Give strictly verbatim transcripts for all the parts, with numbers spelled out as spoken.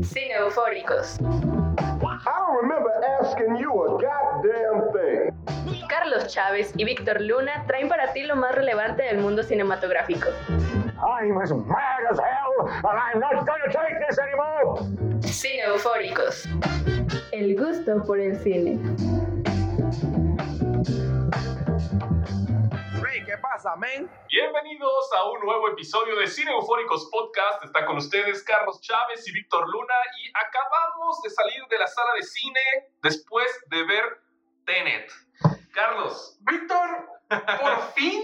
Cineufóricos. I don't remember asking you a goddamn thing. Carlos Chávez y Víctor Luna traen para ti lo más relevante del mundo cinematográfico. I'm as mad as hell and I'm not gonna take this anymore. Cineufóricos. El gusto por el cine. ¿Qué pasa, men? Bienvenidos a un nuevo episodio de Cineufóricos Podcast. Está con ustedes Carlos Chávez y Víctor Luna y acabamos de salir de la sala de cine después de ver Tenet. Carlos. Víctor, por fin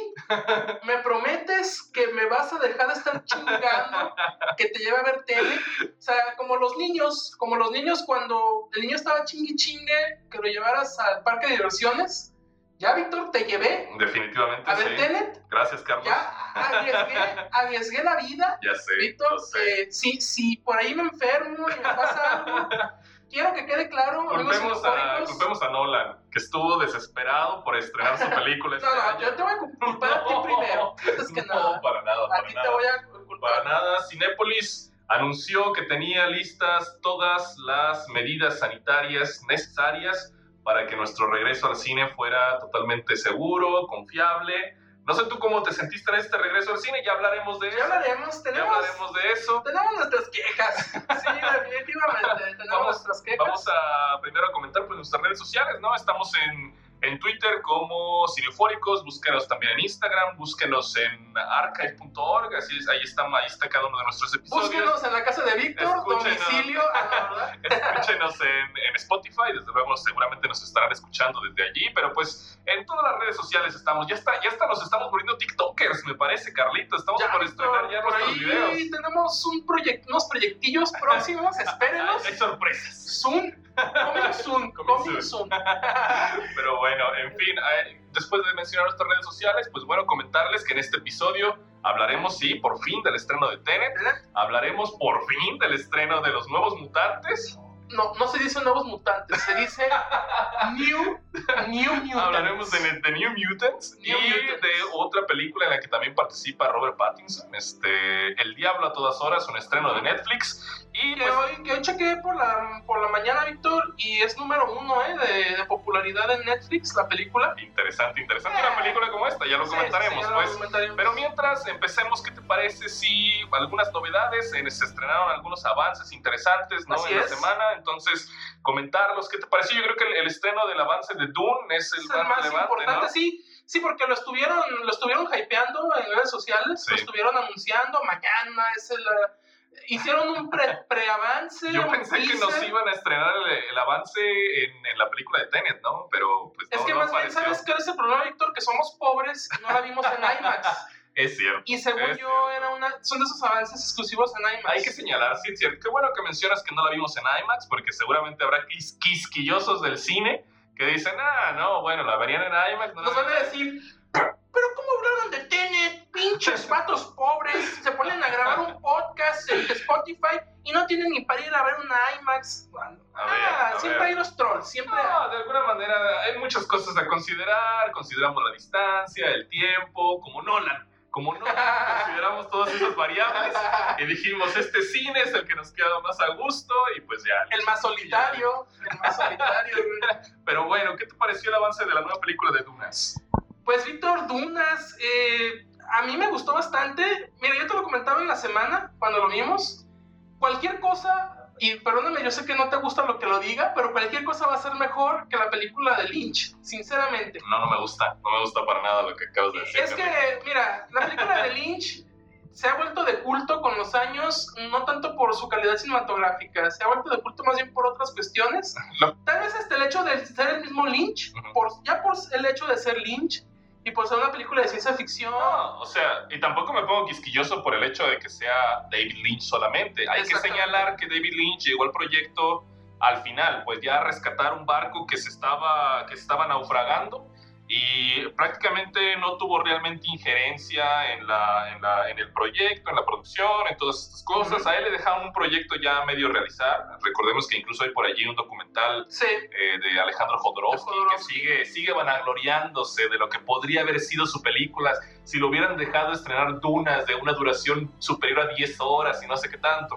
me prometes que me vas a dejar de estar chingando, que te lleve a ver tele. O sea, como los niños, como los niños cuando el niño estaba chingue chingue, que lo llevaras al parque de diversiones. Ya, Víctor, te llevé. Definitivamente, a ver, sí. Tenet. Gracias, Carlos. Ya arriesgué, arriesgué la vida. Ya sé. Víctor, sé. Eh, si, si por ahí me enfermo y me pasa algo, quiero que quede claro, amigos Culpemos a, culpemos a Nolan, que estuvo desesperado por estrenar su película este No, no, año. yo te voy a culpar a ti primero. Antes que no, nada. para nada, A para ti nada. te voy a culpar. Para nada. Cinépolis anunció que tenía listas todas las medidas sanitarias necesarias para que nuestro regreso al cine fuera totalmente seguro, confiable. No sé tú cómo te sentiste en este regreso al cine, ya hablaremos de eso. Ya hablaremos, tenemos, ya hablaremos de eso. Tenemos nuestras quejas. Sí, definitivamente, tenemos vamos, nuestras quejas. Vamos a primero a comentar pues, nuestras redes sociales, ¿no? Estamos en, en Twitter como Cineufóricos, búsquenos también en Instagram, búsquenos en archive punto org, así es, ahí está, ahí está cada uno de nuestros episodios. Búsquenos en la casa de Víctor, Escúchenos. domicilio, ah, no, ¿verdad? Escúchenos en, en Spotify, desde luego seguramente nos estarán escuchando desde allí, pero pues en todas las redes sociales estamos, ya está, ya está, nos estamos volviendo tiktokers, me parece, Carlito, estamos Ya, por Víctor, estrenar ya por nuestros ahí videos. tenemos un proyecto, unos proyectillos próximos, espérenos. Hay, hay sorpresas. Soon, coming soon, Coming coming soon. soon. Pero bueno, en fin, eh, después de mencionar nuestras redes sociales, pues bueno, comentarles que en este episodio hablaremos, sí, por fin del estreno de Tenet, hablaremos por fin del estreno de Los Nuevos Mutantes. No, no se dice nuevos mutantes, se dice New, New Mutants. Hablaremos de, de New Mutants New y Mutants. de otra película en la que también participa Robert Pattinson, este, El Diablo a todas horas, un estreno de Netflix. Y Que pues, hoy, que hoy chequé por la, por la mañana, Víctor, y es número uno eh, de, de popularidad en Netflix, la película. interesante, interesante Eh. una película como esta, ya lo Sí, comentaremos, sí, ya lo pues. comentaremos. Pero mientras empecemos, ¿qué te parece si algunas novedades? Eh, se estrenaron algunos avances interesantes, ¿no? Así en es. la semana, entonces comentarlos. ¿Qué te pareció? Yo creo que el, el estreno del avance de Dune es el Es más, el más relevante, importante, ¿no? sí. Sí, porque lo estuvieron, lo estuvieron hypeando en redes sociales, Sí. lo estuvieron anunciando, mañana es el... Hicieron un pre, preavance, Yo un pensé que teaser. nos iban a estrenar el, el avance en, en la película de Tenet, ¿no? Pero pues Es no, que no más bien, apareció. ¿sabes qué es el problema, Víctor? Que somos pobres y no la vimos en IMAX. Es cierto. Y según es yo, cierto. era una, son de esos avances exclusivos en IMAX. Hay que señalar, sí, es cierto. Qué bueno que mencionas que no la vimos en IMAX, porque seguramente habrá quis- quisquillosos del cine que dicen, ah, no, bueno, la verían en IMAX. No Nos la van a decir, pero ¿cómo hablaron de Tenet? Pinches vatos pobres, se ponen a grabar un podcast en Spotify y no tienen ni para ir a ver una IMAX. A ver, Ah, a siempre ver. hay los trolls, siempre hay. No, de alguna manera hay muchas cosas a considerar. Consideramos la distancia, el tiempo, como Nolan. Como Nolan, consideramos todas esas variables y dijimos, este cine es el que nos queda más a gusto y pues ya. El más solitario, el más solitario. Pero bueno, ¿qué te pareció el avance de la nueva película de Dunas? Pues Víctor, Dunas, eh, a mí me gustó bastante. Mira, yo te lo comentaba en la semana cuando lo vimos. Cualquier cosa, y perdóname, yo sé que no te gusta lo que lo diga, pero cualquier cosa va a ser mejor que la película de Lynch, sinceramente. No, no me gusta, no me gusta para nada lo que acabas de decir. Es que, mira, la película de Lynch se ha vuelto de culto con los años, no tanto por su calidad cinematográfica, se ha vuelto de culto más bien por otras cuestiones. No. Tal vez hasta el hecho de ser el mismo Lynch, Ujú. por, ya por el hecho de ser Lynch y por ser una película de ciencia ficción. No, o sea, y tampoco me pongo quisquilloso por el hecho de que sea David Lynch solamente. Hay que Exactamente. señalar que David Lynch llegó al proyecto al final, pues ya a rescatar un barco que se estaba, que se estaba naufragando y prácticamente no tuvo realmente injerencia en, la, en, la, en el proyecto, en la producción, en todas estas cosas. Uh-huh. A él le dejaron un proyecto ya medio realizar. Recordemos que incluso hay por allí un documental Sí. eh, de Alejandro Jodorowsky, Jodorowsky. que sigue, sigue vanagloriándose de lo que podría haber sido su película si lo hubieran dejado estrenar Dunas de una duración superior a diez horas y no sé qué tanto.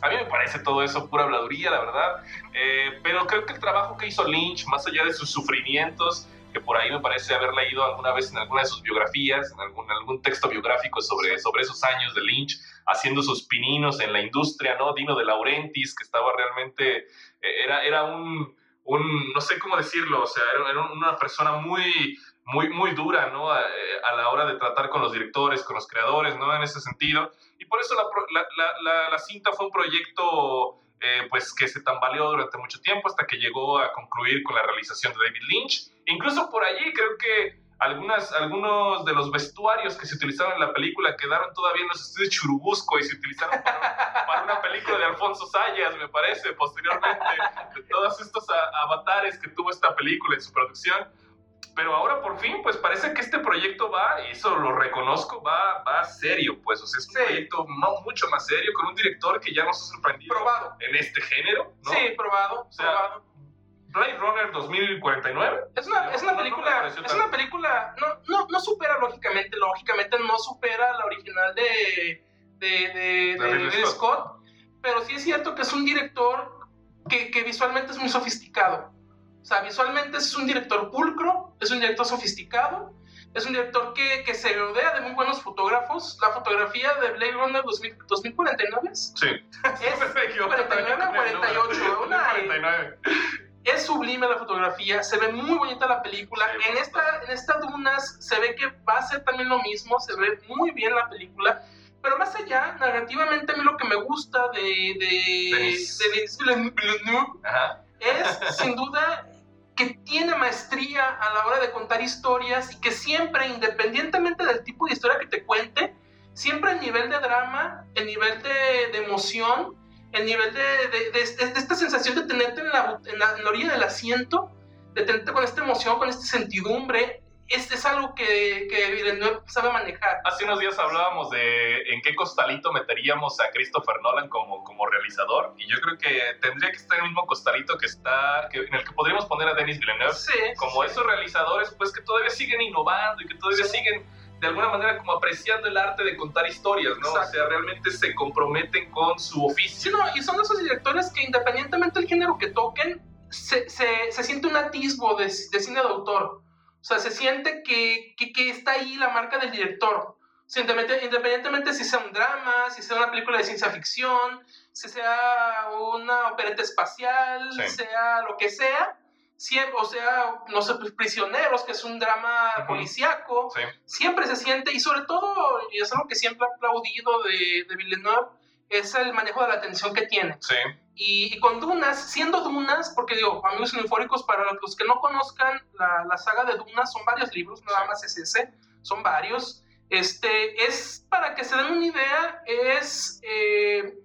A mí me parece todo eso pura habladuría, la verdad. Eh, pero creo que el trabajo que hizo Lynch, más allá de sus sufrimientos, que por ahí me parece haber leído alguna vez en alguna de sus biografías, en algún, algún texto biográfico sobre, sobre esos años de Lynch, haciendo sus pininos en la industria, ¿no? Dino de Laurentiis, que estaba realmente, eh, era, era un, un, no sé cómo decirlo, o sea, era, era una persona muy, muy, muy dura, ¿no? A, a la hora de tratar con los directores, con los creadores, ¿no? En ese sentido. Y por eso la, la, la, la, la cinta fue un proyecto eh, pues que se tambaleó durante mucho tiempo hasta que llegó a concluir con la realización de David Lynch. Incluso por allí creo que algunas, algunos de los vestuarios que se utilizaron en la película quedaron todavía en los estudios Churubusco y se utilizaron para, para una película de Alfonso Sayas, me parece, posteriormente, de todos estos a, avatares que tuvo esta película en su producción. Pero ahora por fin, pues parece que este proyecto va, y eso lo reconozco, va, va serio, pues, o sea, es un sí. proyecto no, mucho más serio, con un director que ya nos ha sorprendido probado en este género, ¿no? Sí, probado, o sea, probado. Blade Runner dos mil cuarenta y nueve. Es una, es una película, no, no es una película, no, no, no supera lógicamente, lógicamente no supera la original de, de, de, de, de Ridley Scott. Scott, pero sí es cierto que es un director que, que visualmente es muy sofisticado. O sea, visualmente es un director pulcro, es un director sofisticado, es un director que, que se rodea de muy buenos fotógrafos. La fotografía de Blade Runner dos mil, dos mil cuarenta y nueve ¿es? Sí. Es cuarenta y nueve o cuarenta y ocho. Una, cuarenta y nueve. Es sublime la fotografía, se ve muy bonita la película. Sí, en esta, en esta Dunas se ve que va a ser también lo mismo, se ve muy bien la película. Pero más allá, narrativamente a mí lo que me gusta de de Denis, de Denis Villeneuve es sin duda que tiene maestría a la hora de contar historias y que siempre, independientemente del tipo de historia que te cuente, siempre el nivel de drama, el nivel de, de emoción, el nivel de, de, de, de, de esta sensación de tenerte en la, en, la, en la orilla del asiento, de tenerte con esta emoción, con esta sentidumbre, es, es algo que, que Villeneuve sabe manejar. Hace unos días hablábamos de en qué costalito meteríamos a Christopher Nolan como, como realizador, y yo creo que tendría que estar en el mismo costalito que está, que, en el que podríamos poner a Denis Villeneuve, sí, como sí. esos realizadores pues que todavía siguen innovando y que todavía sí. siguen de alguna manera como apreciando el arte de contar historias, ¿no? Exacto. O sea, realmente se comprometen con su oficio. Sí, no, y son esos directores que independientemente del género que toquen, se, se, se siente un atisbo de, de cine de autor. O sea, se siente que, que, que está ahí la marca del director. O sea, independientemente si sea un drama, si sea una película de ciencia ficción, si sea una opereta espacial, sí. sea lo que sea, siempre, o sea, no sé, Prisioneros, que es un drama uh-huh. policíaco, sí. siempre se siente, y sobre todo, y es algo que siempre he aplaudido de, de Villeneuve, es el manejo de la tensión que tiene. Sí. Y, y con Dunas, siendo Dunas, porque digo, amigos cineufóricos, para los que no conozcan la, la saga de Dunas, son varios libros, nada sí. más es ese, son varios. Este, es, para que se den una idea, es eh,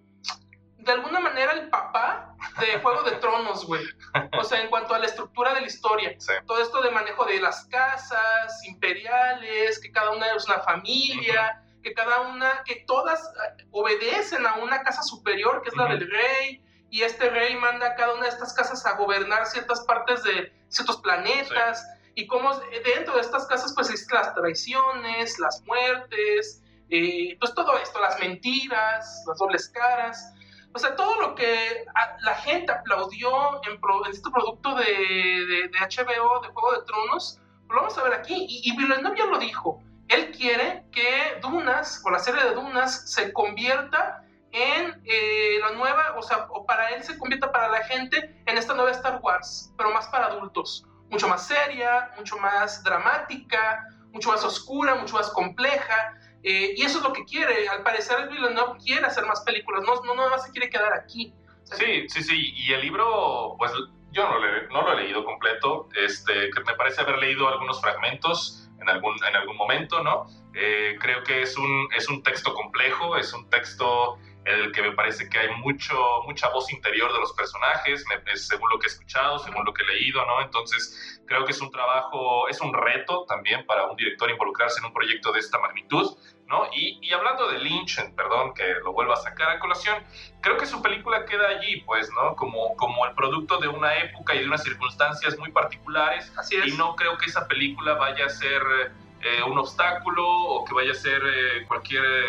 de alguna manera el papá de Juego de Tronos, güey. O sea, en cuanto a la estructura de la historia. Sí. Todo esto de manejo de las casas imperiales, que cada una es una familia, uh-huh. que cada una, que todas obedecen a una casa superior, que es uh-huh. la del rey, y este rey manda a cada una de estas casas a gobernar ciertas partes de ciertos planetas, sí. y cómo dentro de estas casas pues existen las traiciones, las muertes, eh, pues todo esto, las mentiras, las dobles caras, o sea, todo lo que la gente aplaudió en, pro, en este producto de, de, de H B O, de Juego de Tronos, lo vamos a ver aquí, y, y Villeneuve ya lo dijo, él quiere que Dunas, o la serie de Dunas, se convierta en eh, la nueva, o sea, o para él se convierta para la gente en esta nueva Star Wars, pero más para adultos, mucho más seria, mucho más dramática, mucho más oscura, mucho más compleja, eh, y eso es lo que quiere. Al parecer Villeneuve quiere hacer más películas, no, no nada más se quiere quedar aquí. O sea, sí, sí, sí, y el libro, pues yo no, le, no lo he leído completo, este, que me parece haber leído algunos fragmentos en algún, en algún momento, ¿no? Eh, creo que es un, es un texto complejo, es un texto en el que me parece que hay mucho, mucha voz interior de los personajes, me, según lo que he escuchado, según lo que he leído, ¿no? Entonces, creo que es un trabajo, es un reto también para un director involucrarse en un proyecto de esta magnitud, ¿no? Y, y hablando de Lynch, perdón que lo vuelva a sacar a colación, creo que su película queda allí, pues, ¿no? Como, como el producto de una época y de unas circunstancias muy particulares. Así es. Y no creo que esa película vaya a ser eh, un obstáculo o que vaya a ser eh, cualquier... Eh,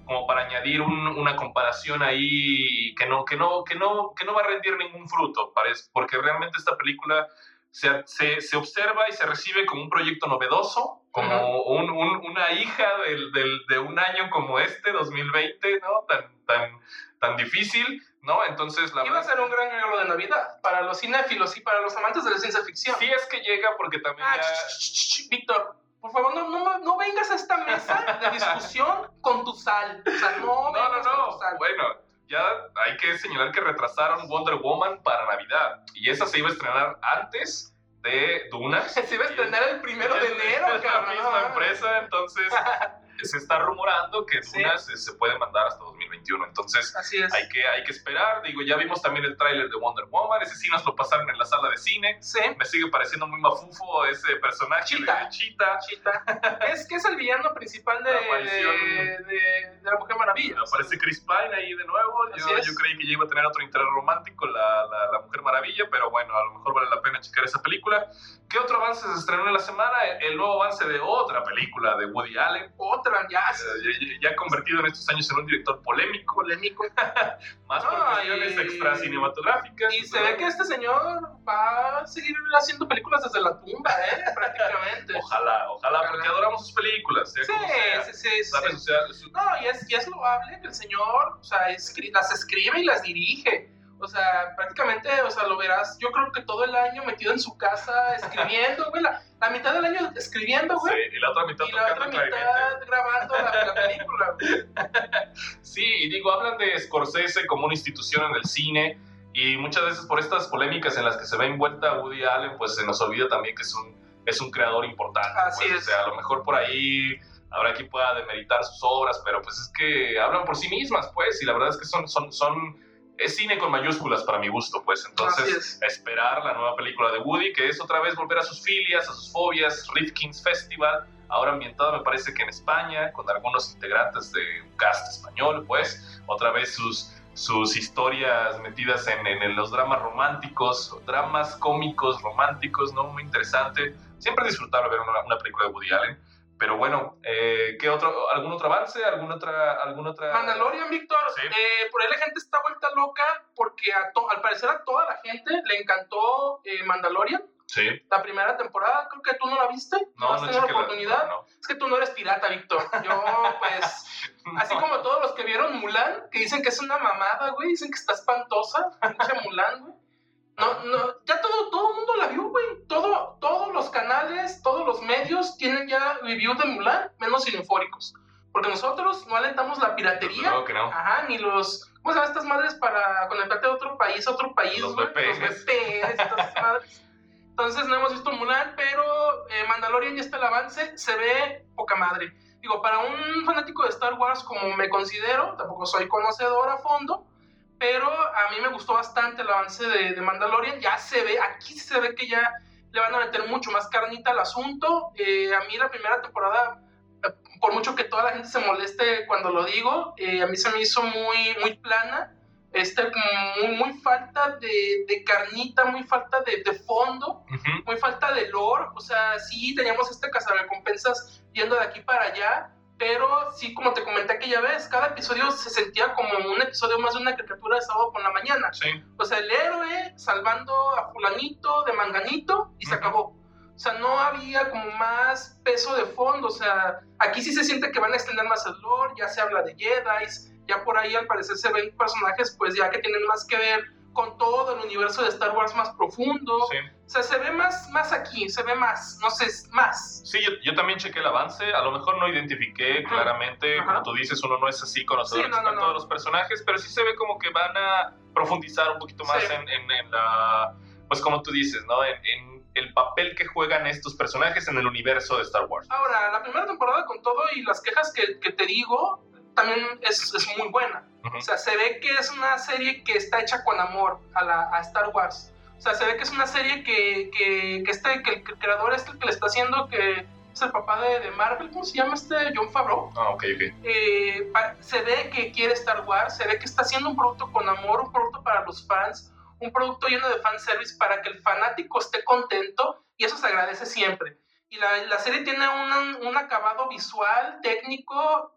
como para añadir un, una comparación ahí que no, que, no, que, no, que no va a rendir ningún fruto, parece, porque realmente esta película se, se, se observa y se recibe como un proyecto novedoso, como uh-huh. un, un, una hija del, del, de un año como este, dos mil veinte, ¿no? Tan, tan, tan difícil, ¿no? Entonces, la Iba verdad... a ser un gran regalo de Navidad para los cinéfilos y para los amantes de la ciencia ficción. Sí es que llega porque también ah, ya... ch, ch, ch, Víctor, por favor, no, no, no vengas a esta mesa de discusión con tu sal. O sea, no vengas no, no, no. con tu sal. Bueno, ya hay que señalar que retrasaron Wonder Woman para Navidad. Y esa se iba a estrenar antes de Duna. Se iba a estrenar el primero de enero, es la misma empresa, entonces se está rumorando que Duna sí. se, se puede mandar hasta dos mil veintiuno. Entonces Así es. hay que, hay que esperar. Digo, ya vimos también el tráiler de Wonder Woman. Ese sí nos lo pasaron en la sala de cine. Sí. Me sigue pareciendo muy mafufo ese personaje. Cheetah. De Cheetah. Cheetah. es que es el villano principal de, la de, de, de la Mujer Maravilla. Aparece Chris Pine ahí de nuevo. Yo, yo creí que ya iba a tener otro interés romántico la, la, la Mujer Maravilla, pero bueno, a lo mejor vale la pena checar esa película. ¿Qué otro avance se estrenó en la semana? El nuevo avance de otra película de Woody Allen. Otra, ya. Eh, ya, ya convertido en estos años en un director polémico. Polémico. Más por cuestiones y... extra cinematográficas. Y se ve que este señor va a seguir haciendo películas desde la tumba, ¿eh? Prácticamente. Ojalá, ojalá, ojalá, porque adoramos sus películas. Sí, sea, sí, sí, ¿sabes? sí. O sea, su... No, y es, y es loable que el señor, o sea, escri- las escribe y las dirige. O sea, prácticamente, o sea, lo verás, yo creo que todo el año metido en su casa escribiendo, güey, la, la mitad del año escribiendo, güey. Sí, y la otra mitad y la otra mitad grabando la, la película, güey. Sí, y digo, hablan de Scorsese como una institución en el cine, y muchas veces por estas polémicas en las que se ve envuelta Woody Allen, pues se nos olvida también que es un, es un creador importante. Así pues, es. O sea, a lo mejor por ahí habrá quien pueda demeritar sus obras, pero pues es que hablan por sí mismas, pues, y la verdad es que son... son, son es cine con mayúsculas para mi gusto, pues. Entonces, esperar la nueva película de Woody, que es otra vez volver a sus filias, a sus fobias, Rifkin's Festival, ahora ambientada me parece que en España, con algunos integrantes de un cast español, pues. Otra vez sus, sus historias metidas en, en, en los dramas románticos, dramas cómicos románticos, ¿no? Muy interesante. Siempre es disfrutable ver una, una película de Woody Allen. Pero bueno, eh, ¿qué otro, ¿algún otro avance? ¿Alguna otra, alguna otra...? Mandalorian, Víctor. Sí. Eh, por ahí la gente está vuelta loca porque a to- al parecer a toda la gente le encantó eh, Mandalorian. Sí. La primera temporada, creo que tú no la viste. No, ¿Has no tenido la chequé oportunidad? La, no, no. Es que tú no eres pirata, Víctor. Yo, pues, no. Así como todos los que vieron Mulan, que dicen que es una mamada, güey. Dicen que está espantosa, pinche Mulan, güey. No, no, ya todo, todo el mundo la vio, güey. Todo, todos los canales, todos los medios tienen ya review de Mulan, menos Cinefóricos. Porque nosotros no alentamos la piratería. No, que no. Ajá, ni los... ¿Cómo se llaman estas madres para conectarte de otro país a otro país, Los güey? V P Ns. Los V P Ns y todas esas madres. Entonces no hemos visto Mulan, pero eh, Mandalorian ya está el avance, se ve poca madre. Digo, para un fanático de Star Wars como me considero, tampoco soy conocedor a fondo, pero a mí me gustó bastante el avance de, de Mandalorian. Ya se ve, aquí se ve que ya le van a meter mucho más carnita al asunto. Eh, a mí la primera temporada, por mucho que toda la gente se moleste cuando lo digo, eh, a mí se me hizo muy, muy plana. Este, muy, muy falta de, de carnita, muy falta de, de fondo, uh-huh. muy falta de lore. O sea, sí teníamos este cazarrecompensas yendo de aquí para allá, pero sí, como te comenté aquella vez, cada episodio se sentía como un episodio más de una caricatura de sábado por la mañana. Sí. O sea, el héroe salvando a fulanito de manganito y uh-huh. se acabó. O sea, no había como más peso de fondo. O sea, aquí sí se siente que van a extender más el lore, ya se habla de Jedis, ya por ahí al parecer se ven personajes pues ya que tienen más que ver con todo el universo de Star Wars más profundo. Sí. O sea, se ve más, más aquí, se ve más, no sé, más. Sí, yo, yo también chequé el avance, a lo mejor no identifiqué uh-huh. claramente, uh-huh. como tú dices, uno no es así conocedor sí, no, no, no. de todos los personajes, pero sí se ve como que van a profundizar un poquito más sí. en, en, en la, pues como tú dices, ¿no? En, en el papel que juegan estos personajes en el universo de Star Wars. Ahora, la primera temporada con todo y las quejas que, que te digo, también es, es muy buena. Uh-huh. O sea, se ve que es una serie que está hecha con amor a, la, a Star Wars. O sea, se ve que es una serie que, que, que, este, que el creador es el que le está haciendo, que es el papá de, de Marvel, ¿cómo se llama este? Jon Favreau. Ah, ok, ok. Eh, pa, se ve que quiere Star Wars, se ve que está haciendo un producto con amor, un producto para los fans, un producto lleno de fanservice para que el fanático esté contento, y eso se agradece siempre. Y la, la serie tiene un, un acabado visual, técnico,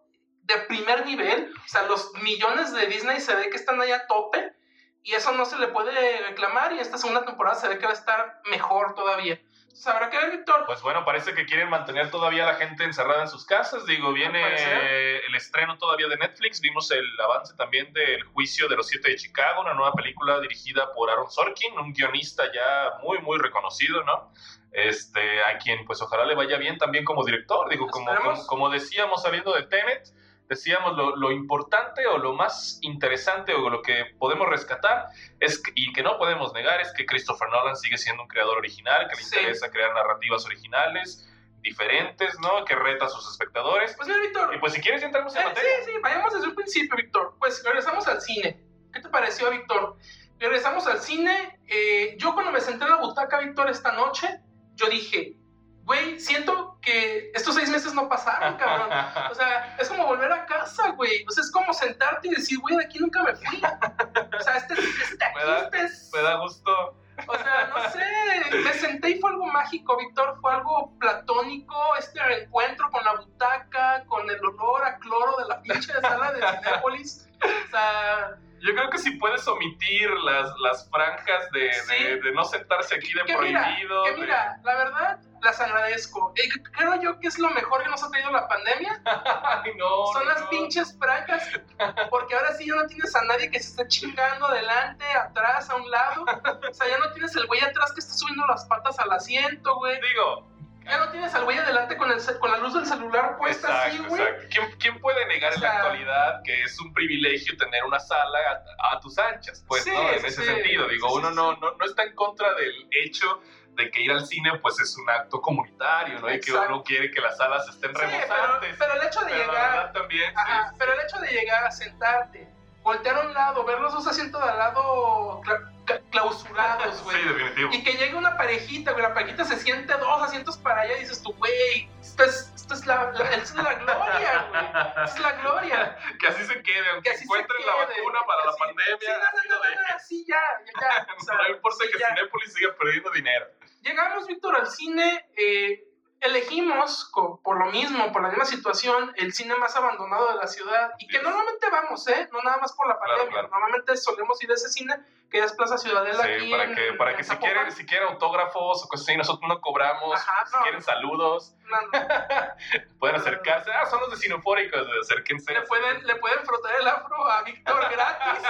de primer nivel. O sea, los millones de Disney se ve que están ahí a tope. Y eso no se le puede reclamar. Y esta segunda temporada se ve que va a estar mejor todavía. Entonces, habrá que ver, Víctor. Pues bueno, parece que quieren mantener todavía a la gente encerrada en sus casas. Digo, viene el estreno todavía de Netflix. Vimos el avance también del Juicio de los Siete de Chicago, una nueva película dirigida por Aaron Sorkin, un guionista ya muy, muy reconocido, ¿no? Este, a quien pues ojalá le vaya bien también como director. Digo, como, como, como decíamos saliendo de Tenet, decíamos lo, lo importante o lo más interesante o lo que podemos rescatar es que, y que no podemos negar es que Christopher Nolan sigue siendo un creador original, que le Sí. interesa crear narrativas originales, diferentes, ¿no? Que reta a sus espectadores. Pues mira, Víctor. Y pues si quieres ya entramos en Eh, materia. sí, sí, vayamos desde un principio, Víctor. Pues regresamos al cine. ¿Qué te pareció, Víctor? Regresamos al cine. Eh, yo cuando me senté en la butaca, Víctor, esta noche, yo dije, güey, siento que estos seis meses no pasaron, cabrón. O sea, es como volver a casa, güey. O sea, es como sentarte y decir, güey, de aquí nunca me fui. O sea, este, este aquí, Me da, este es... me da gusto. O sea, no sé, me senté y fue algo mágico, Víctor, fue algo platónico, este reencuentro con la butaca, con el olor a cloro de la pinche sala de Cinépolis. O sea... Yo creo que si puedes omitir las, las franjas de, Sí. de, de no sentarse aquí de que prohibido. Mira, que de- mira, la verdad, las agradezco. Eh, creo yo que es lo mejor que nos ha traído la pandemia. Ay, no, Son no, las no. pinches franjas, porque ahora sí ya no tienes a nadie que se esté chingando adelante, atrás, a un lado. O sea, ya no tienes el güey atrás que está subiendo las patas al asiento, güey. Digo, Ya no tienes al güey adelante con, el, ce- con la luz del celular puesta exacto, así, güey. exacto. ¿Quién, quién puede negar O en la sea- actualidad que es un privilegio tener una sala a, a tus anchas? Pues, Sí, ¿no? En sí, ese sí. sentido, digo, Sí, sí, uno sí, no, sí. no, no está en contra del hecho de que ir al cine, pues, es un acto comunitario, ¿no? Y que Exacto. uno quiere que las salas estén Sí, pero, rebosantes. pero el hecho de Pero la llegar... verdad también, Ajá, sí, pero el hecho de llegar a sentarte, voltear a un lado, ver los dos asientos de al lado cla- ca- clausurados, güey. sí, definitivo. Y que llegue una parejita, güey, la parejita se siente dos asientos para allá y dices tú, güey, esto es, esto es, la, la- esto es la gloria, güey. Esto es la gloria. Que así se quede, aunque Que así se encuentren la quede, vacuna para la así- pandemia, Sí, no, así no, lo no, no, dejen. no, sí, ya, ya, ya. O sea, No importa sí, que ya. Cinépolis siga perdiendo dinero. Llegamos, Víctor, al cine. eh, elegimos, co- por lo mismo, por la misma situación, el cine más abandonado de la ciudad. Y que Yes. normalmente vamos, ¿eh? No nada más por la Claro, pandemia. claro. Normalmente solemos ir a ese cine, que es Plaza Ciudadela aquí Sí, para en- que, para en que si Zapopan. quieren, si quieren autógrafos o cosas así, nosotros no cobramos. Ajá, si no. quieren saludos, No, no. pueden acercarse. Ah, son los de Cinefóricos, acérquense. Le pueden, le pueden frotar el afro a Víctor gratis.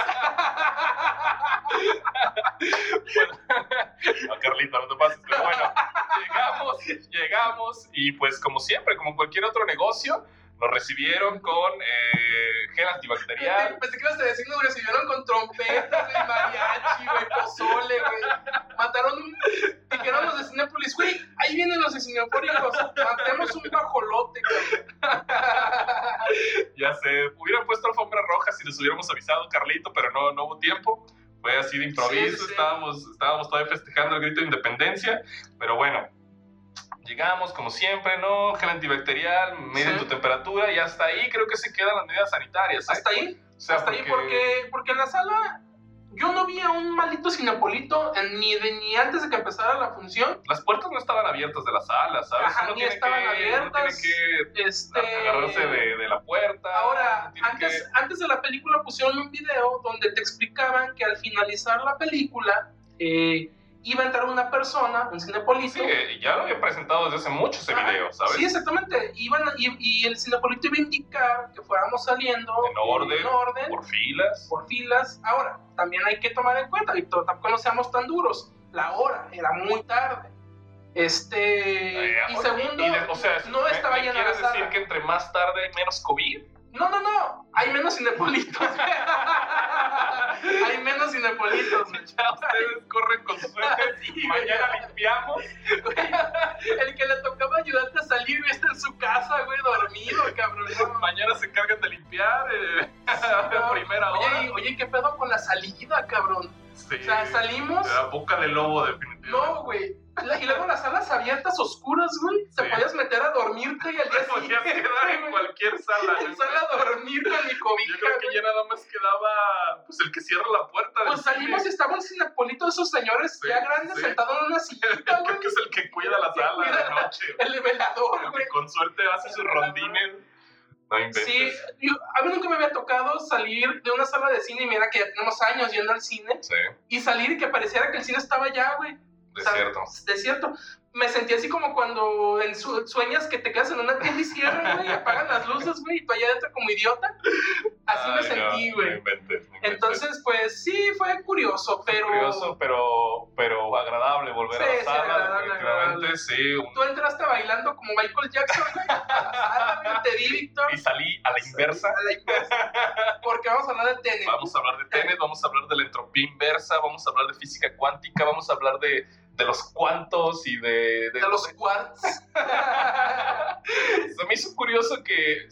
No, Carlita, no te pases, pero bueno, llegamos, llegamos y pues como siempre, como cualquier otro negocio, nos recibieron con eh, gel antibacterial. Pensé que ibas a decir, nos recibieron con trompetas, güey, mariachi, güey, pozole, güey. Mataron un... Dijeron los de Cinépolis, güey, ahí vienen los de Cinefóricos. Matemos un guajolote, güey. Ya sé, hubieran puesto alfombra roja si les hubiéramos avisado, Carlito, pero no, no hubo tiempo. Fue así de improviso, Sí, sí, sí. Estábamos, estábamos todavía festejando el grito de independencia, pero bueno, llegamos como siempre, ¿no? Gel antibacterial, miden Sí. tu temperatura y hasta ahí creo que se quedan las medidas sanitarias. ¿eh? Hasta ahí, O sea, hasta ahí, porque, porque en la sala yo no vi a un maldito cinepolito en- ni, de, ni antes de que empezara la función. las puertas no estaban abiertas de la sala, ¿sabes? Ajá, Uno ni tiene estaban que, uno abiertas. tiene que Este... agarrarse de, de la puerta. Ahora, tiene antes, que- antes de la película pusieron un video donde te explicaban que al finalizar la película eh, iba a entrar una persona, un cinepolito. Sí, ya lo había presentado desde hace mucho ese Ajá, video, ¿sabes? Sí, exactamente. Iban a- y, y el cinepolito iba a indicar que fuéramos saliendo En orden, en orden, por filas. por filas. Ahora, también hay que tomar en cuenta, Víctor, tampoco no seamos tan duros. La hora era muy tarde. Este. Eh, y segundo, y de- o sea, no ¿me- estaba me llena la ¿Quieres decir sala. que entre más tarde hay menos COVID? No, no, no. Hay menos cinepolitos. Hay menos cinepolitos, güey. Ya ustedes corren con su suerte. Sí, güey. Mañana limpiamos. Güey, el que le tocaba ayudarte a salir, güey, está en su casa, güey, dormido, cabrón. No. Mañana se encargan de limpiar. Eh, No. a primera hora. Oye, y- oye, ¿qué pedo con la salida, cabrón? Sí. O sea, salimos. La boca de lobo, definitivamente. No, güey. La- Y luego las salas abiertas, oscuras, güey. Te Sí. podías meter a dormirte y al Te día podías siguiente, quedar en güey, cualquier sala. en ¿no? sala a dormir con mi cobija, Yo creo que güey. ya nada más quedaba pues el que cierra la puerta. del Pues salimos y cine. estaba un cinepolito de esos señores Sí, ya grandes sí. sentados en una sillita, Creo güey. que es el que cuida la Que sala cuida de la- noche. El velador, El güey. que con suerte hace sus rondines. No inventes. Sí, yo, a mí nunca me había tocado salir de una sala de cine, y mira que ya tenemos años yendo al cine, Sí, y salir y que pareciera que el cine estaba allá, güey. desierto. O sea, desierto. Me sentí así como cuando en su, sueñas que te quedas en una tienda y cierran, güey, y apagan las luces, güey, y tú allá adentro como idiota. Así Ay, me sentí, no, güey. No inventes, no inventes. Entonces, pues sí, fue curioso, pero... Curioso, pero, pero agradable volver Sí, a la sí, sala, agradable, definitivamente, agradable. sí. Un- Tú entraste bailando como Michael Jackson, güey, a la sala, güey, te vi, Víctor. Y salí a la inversa. A la inversa. Porque vamos a hablar de Tenet. Vamos a hablar de Tenet, vamos a hablar de la entropía inversa, vamos a hablar de física cuántica, vamos a hablar de, de los cuantos y de... De los quartz. Se me hizo curioso que...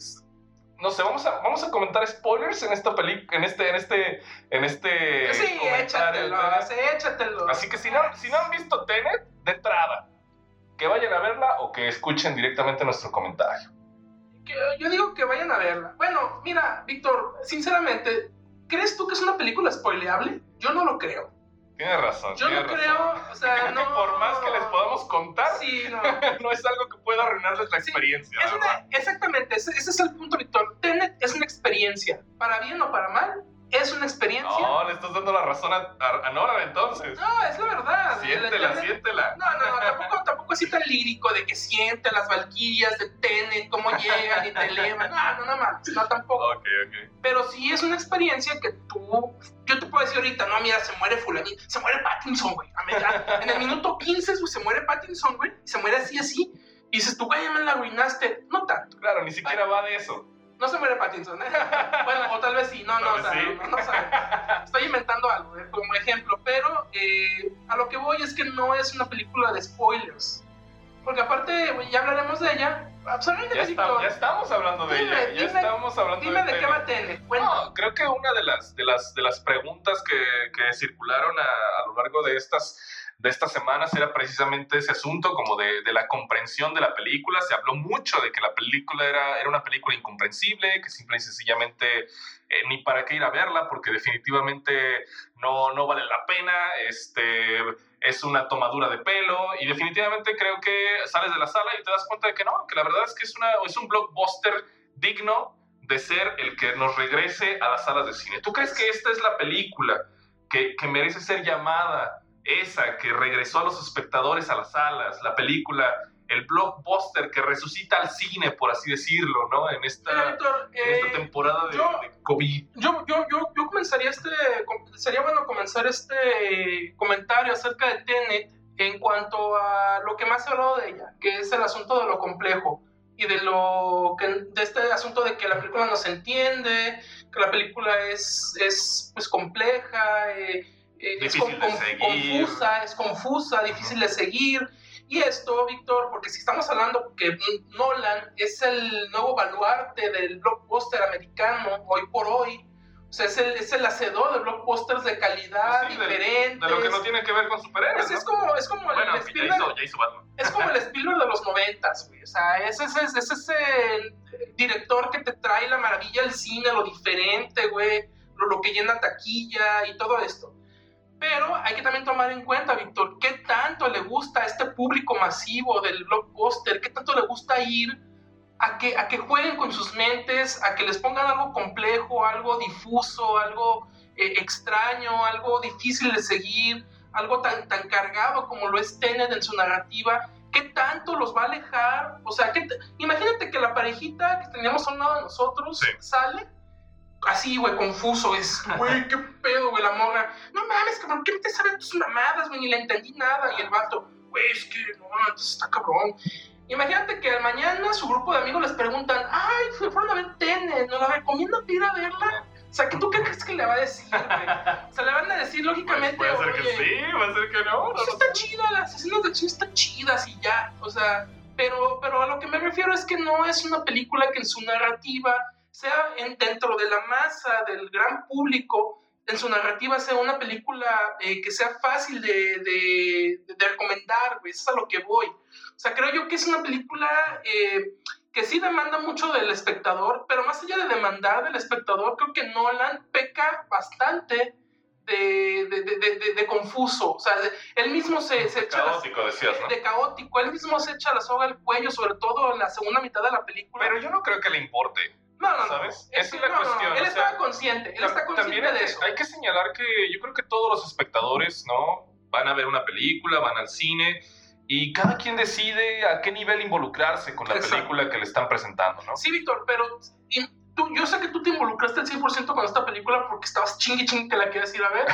No sé, vamos a, vamos a comentar spoilers en esta película, en este, en este, en este Sí, comentario. échatelo, sí, échatelo. Así que si no, si no han visto Tenet, de entrada, que vayan a verla o que escuchen directamente nuestro comentario. Que- Yo digo que vayan a verla. Bueno, mira, Víctor, sinceramente, ¿crees tú que es una película spoileable? Yo no lo creo. Tienes razón. Yo no tienes creo, razón. o sea, no... Por más que les podamos contar, Sí, no. no es algo que pueda arruinarles la Sí, experiencia. Es ¿verdad? una, exactamente, ese, ese es el punto, Víctor. Tenet es una experiencia. Para bien o para mal, es una experiencia. No, le estás dando la razón a, a, a Nora entonces. No, es la verdad. Siéntela, El Tenet- siéntela. No, no, no, tampoco, tampoco así tan lírico de que siente las valquirias de Tenet, cómo llegan y te elevan. No, no, no más, no tampoco. Ok, ok. Pero sí es una experiencia que tú... Yo te puedo decir ahorita, no, mira, se muere fulanito, se muere Pattinson, güey. A medida- En el minuto quince, güey, se muere Pattinson, güey. Y se muere así, así. Y dices, tú, güey, ya me la arruinaste. No tanto. Claro, ni siquiera va de eso. No se muere Pattinson, ¿eh? Bueno, o tal vez sí, no, no, Tal o sea, vez sí. no, no, no sabe. Estoy inventando algo, ¿eh? Como ejemplo, pero eh, a lo que voy es que no es una película de spoilers. Porque aparte, güey, ya hablaremos de ella. Absolutamente, Ya, está- ya estamos hablando de Dime, ella. Ya dime, estamos hablando Dime de de qué Tenet. va Tenet. Bueno, No, creo que una de las, de las, de las preguntas que, que circularon a, a lo largo de estas, de estas semanas era precisamente ese asunto como de, de la comprensión de la película. Se habló mucho de que la película era, era una película incomprensible, que simple y sencillamente eh, ni para qué ir a verla, porque definitivamente no, no vale la pena, este, es una tomadura de pelo, y definitivamente creo que sales de la sala y te das cuenta de que no, que la verdad es que es, una, es un blockbuster digno de ser el que nos regrese a las salas de cine. ¿Tú crees que esta es la película que, que merece ser llamada esa, que regresó a los espectadores a las salas, la película, el blockbuster que resucita al cine, por así decirlo, ¿no? En esta, mira, Víctor, en esta eh, temporada de, yo- de COVID. Yo, yo, yo, yo comenzaría este, com- sería bueno comenzar este comentario acerca de Tenet en cuanto a lo que más he hablado de ella, que es el asunto de lo complejo y de lo que, de este asunto de que la película no se entiende, que la película es, es pues compleja, eh, eh, es Difícil de con- seguir. confusa, es confusa, difícil de seguir. Y esto, Víctor, porque si estamos hablando que Nolan es el nuevo baluarte del blockbuster americano hoy por hoy, o sea, es el, es el hacedor de blockbusters de calidad, Sí, de- diferentes. De lo que no tiene que ver con superhéroes, es, ¿no? es como, es como Bueno, el ya Spielberg, hizo, ya hizo Batman. es como el Spielberg de los noventas, güey. O sea, es, es, es, es ese director que te trae la maravilla del cine, lo diferente, güey, lo, lo que llena taquilla y todo esto. Pero hay que también tomar en cuenta, Víctor, qué tanto le gusta a este público masivo del blockbuster, qué tanto le gusta ir a que, a que jueguen con sus mentes, a que les pongan algo complejo, algo difuso, algo eh, extraño, algo difícil de seguir, algo tan, tan cargado como lo es Tenet en su narrativa. ¿Qué tanto los va a alejar? O sea, ¿qué t- imagínate que la parejita que teníamos a un lado de nosotros Sí. sale así, güey, confuso. Es, güey, qué pedo, güey, la morra. No mames, cabrón, ¿qué te saben tus mamadas, güey? Ni le entendí nada. Y el vato, güey, es que no, entonces está cabrón. Imagínate que mañana su grupo de amigos les preguntan, ay, fueron a ver Tenet, ¿nos la recomiendan ir a verla? O sea, ¿qué tú qué crees que le va a decir, güey? O sea, le van a decir, lógicamente, Pues puede ser que oye, sí, puede ser que no. no pues lo está chida, las escenas de acción están chidas y ya, o sea, pero, pero a lo que me refiero es que no es una película que en su narrativa sea en, dentro de la masa del gran público, en su narrativa sea una película eh, que sea fácil de, de, de recomendar, güey, eso es a lo que voy. O sea, creo yo que es una película eh, que sí demanda mucho del espectador, pero más allá de demandar del espectador, creo que Nolan peca bastante de, de, de, de, de, de confuso. O sea, de, él mismo se, se echa... Caótico, decías, ¿no? De caótico. Él mismo se echa la soga al cuello, sobre todo en la segunda mitad de la película. Pero yo no creo que le importe. No, no, ¿sabes? no. Esa es que la no, no, cuestión. no. Él o sea, estaba consciente, él está consciente también hay de que, eso. hay que señalar que yo creo que todos los espectadores, ¿no? Van a ver una película, van al cine y cada quien decide a qué nivel involucrarse con la Exacto. película que le están presentando, ¿no? Sí, Víctor, pero y tú, yo sé que tú te involucraste al cien por ciento con esta película porque estabas chingue chingue que la querías ir a ver.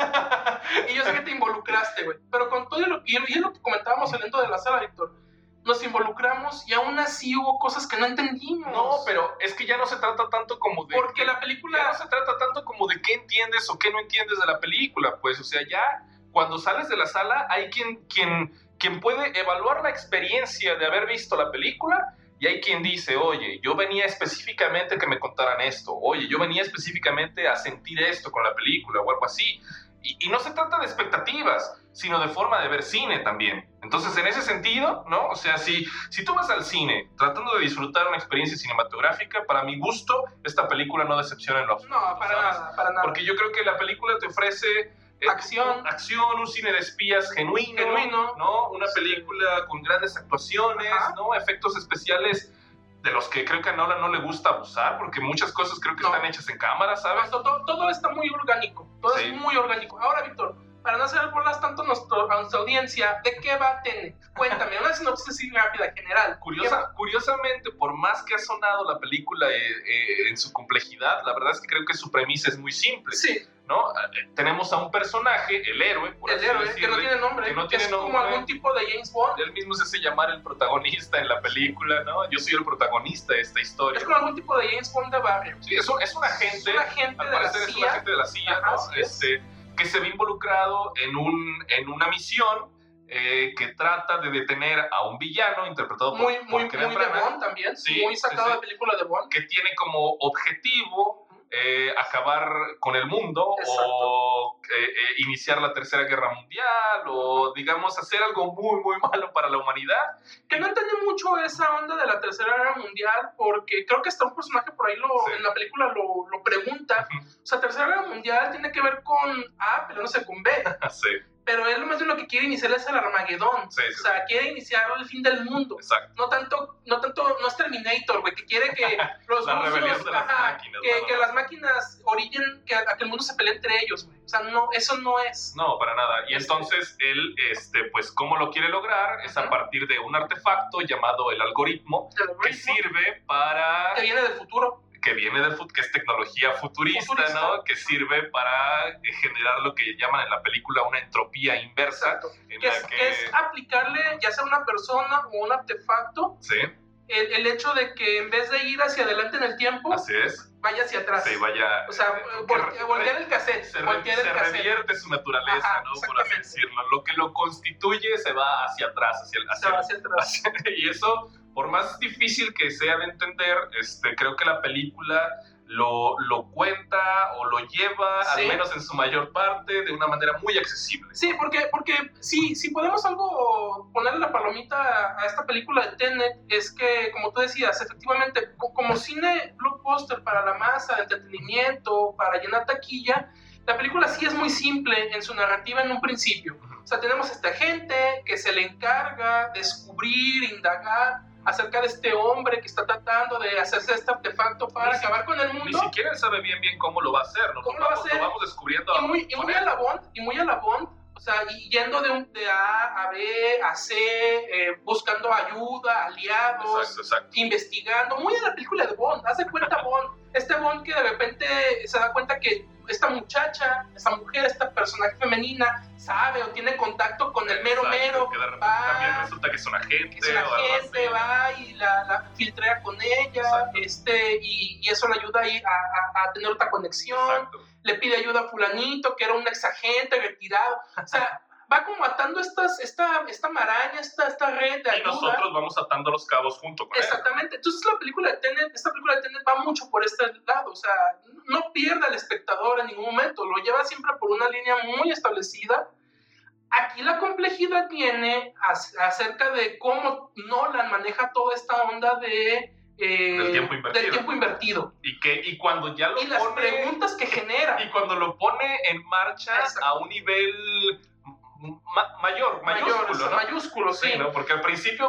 Y yo sé que te involucraste, güey. Pero con todo lo, y, y es lo que comentábamos saliendo de la sala, Víctor. Nos involucramos y aún así hubo cosas que no entendimos. No, pero es que ya no se trata tanto como de... Porque la película... Ya no se trata tanto como de qué entiendes o qué no entiendes de la película, pues, o sea, ya cuando sales de la sala hay quien, quien, quien puede evaluar la experiencia de haber visto la película y hay quien dice, oye, yo venía específicamente a que me contaran esto, oye, yo venía específicamente a sentir esto con la película o algo así. Y, y no se trata de expectativas, sino de forma de ver cine también. Entonces, en ese sentido, ¿no? O sea, si, si tú vas al cine tratando de disfrutar una experiencia cinematográfica, para mi gusto, esta película no decepciona en lo absoluto. No, para ¿sabes? nada, para nada. Porque yo creo que la película te ofrece eh, Acción. un, acción, un cine de espías genuino, Genuino. ¿no? Una película con grandes actuaciones, Ajá. ¿no? Efectos especiales de los que creo que a Nolan no le gusta abusar, porque muchas cosas creo que No. están hechas en cámara, ¿sabes? Todo, todo, todo está muy orgánico. Todo Sí. es muy orgánico. Ahora, Víctor, para no hacer bolas tanto a, nuestro, a nuestra audiencia, ¿de qué va Tenet? Cuéntame, una sinopsis así rápida, general. Curiosa, curiosamente, por más que ha sonado la película eh, eh, en su complejidad, la verdad es que creo que su premisa es muy simple, Sí, ¿no? Eh, tenemos a un personaje, el héroe, por el así héroe, que decirle, no tiene nombre. que no tiene es como nombre. algún tipo de James Bond. él mismo se hace llamar el protagonista en la película, ¿no? Yo soy el protagonista de esta historia. Es como algún tipo de James Bond de barrio. Sí, es un, es un agente, Es un agente al de la parecer es un C I A. agente de la C I A, Ajá, ¿no? así es. Este, que se ve involucrado en, un, en una misión eh, que trata de detener a un villano interpretado por, Muy, por muy, muy Kenneth de Branagh, Bond también. Sí, muy sacado sí, sí. de película de Bond. que tiene como objetivo eh, acabar con el mundo Exacto. o eh, eh, iniciar la Tercera Guerra Mundial o, digamos, hacer algo muy, muy malo para la humanidad. Que no entendí mucho esa onda de la Tercera Guerra Mundial porque creo que hasta un personaje por ahí lo, Sí. en la película lo, lo pregunta. O sea, Tercera Guerra Mundial tiene que ver con A, pero no sé, con B. Sí, Pero él más bien lo que quiere iniciar es el Armagedón. Sí, sí, o sea, quiere iniciar el fin del mundo. exacto. No tanto, no tanto, no es Terminator, güey, que quiere que los La rusos, rebelión de las ajá, máquinas, que, nada que más. las máquinas orillen que, a que el mundo se pelee entre ellos, güey. O sea, no, eso no es. No, para nada. Y Este- entonces él, este, pues, ¿cómo lo quiere lograr? Es a Ujú. partir de un artefacto llamado el algoritmo, El que algoritmo sirve para... que viene del futuro. que viene del fut- que es tecnología futurista, Futurista. ¿no? Que sirve para eh, generar lo que llaman en la película una entropía inversa, Exacto. en Que la es, que... que es aplicarle, ya sea a una persona o un artefacto, Sí, el, el hecho de que en vez de ir hacia adelante en el tiempo, así es. vaya hacia atrás. Sí, vaya... O sea, eh, vol- que re- voltear el cassette. se, re- voltear el se cassette. revierte su naturaleza, Ajá, ¿no? Por así exactamente. decirlo. Lo que lo constituye se va hacia atrás, hacia el... Se hacia va el- hacia atrás. y eso, por más difícil que sea de entender, este, creo que la película lo, lo cuenta o lo lleva, Sí. al menos en su mayor parte, de una manera muy accesible. Sí, porque, porque si, si podemos algo ponerle la palomita a esta película de Tenet, es que, como tú decías, efectivamente, co- como cine blockbuster para la masa, de entretenimiento, para llenar taquilla, la película sí es muy simple en su narrativa en un principio. O sea, tenemos a esta gente que se le encarga descubrir, indagar acerca de este hombre que está tratando de hacerse este artefacto para Ni si- acabar con el Ni mundo. siquiera él sabe bien bien cómo lo va a hacer, ¿no? ¿Cómo lo, lo va a vamos, hacer? lo vamos descubriendo. Y muy, y con muy él. a la Bond, y muy a la Bond, o sea, y yendo de, un, de A a B, a C, eh, buscando ayuda, aliados, Exacto, exacto. investigando, muy a la película de Bond, haz de cuenta Bond, este Bond que de repente se da cuenta que esta muchacha, esta mujer, esta personaje femenina, sabe o tiene contacto con el mero Exacto, mero, que de repente va, también resulta que es un agente. que es una o algo gente, así. va y la, la filtrea con ella, Exacto. este, y, y eso le ayuda ahí a, a, a tener otra conexión. Exacto. Le pide ayuda a fulanito, que era un ex agente retirado. O sea, va como atando estas, esta, esta maraña, esta, esta red de Y ayuda. nosotros vamos atando los cabos junto con él. Exactamente. Entonces la película de Tenet, esta película de Tenet va mucho por este lado. O sea, no pierde al espectador en ningún momento. Lo lleva siempre por una línea muy establecida. Aquí la complejidad viene ac- acerca de cómo Nolan maneja toda esta onda de... eh, Del tiempo invertido. del tiempo invertido. Y, que, y cuando ya lo Y las pone... preguntas que genera. Y cuando lo pone en marcha Exacto. a un nivel ma- mayor, mayúsculo, Mayor, ¿no? mayúsculo, sí. Sí, ¿no? Porque al principio vamos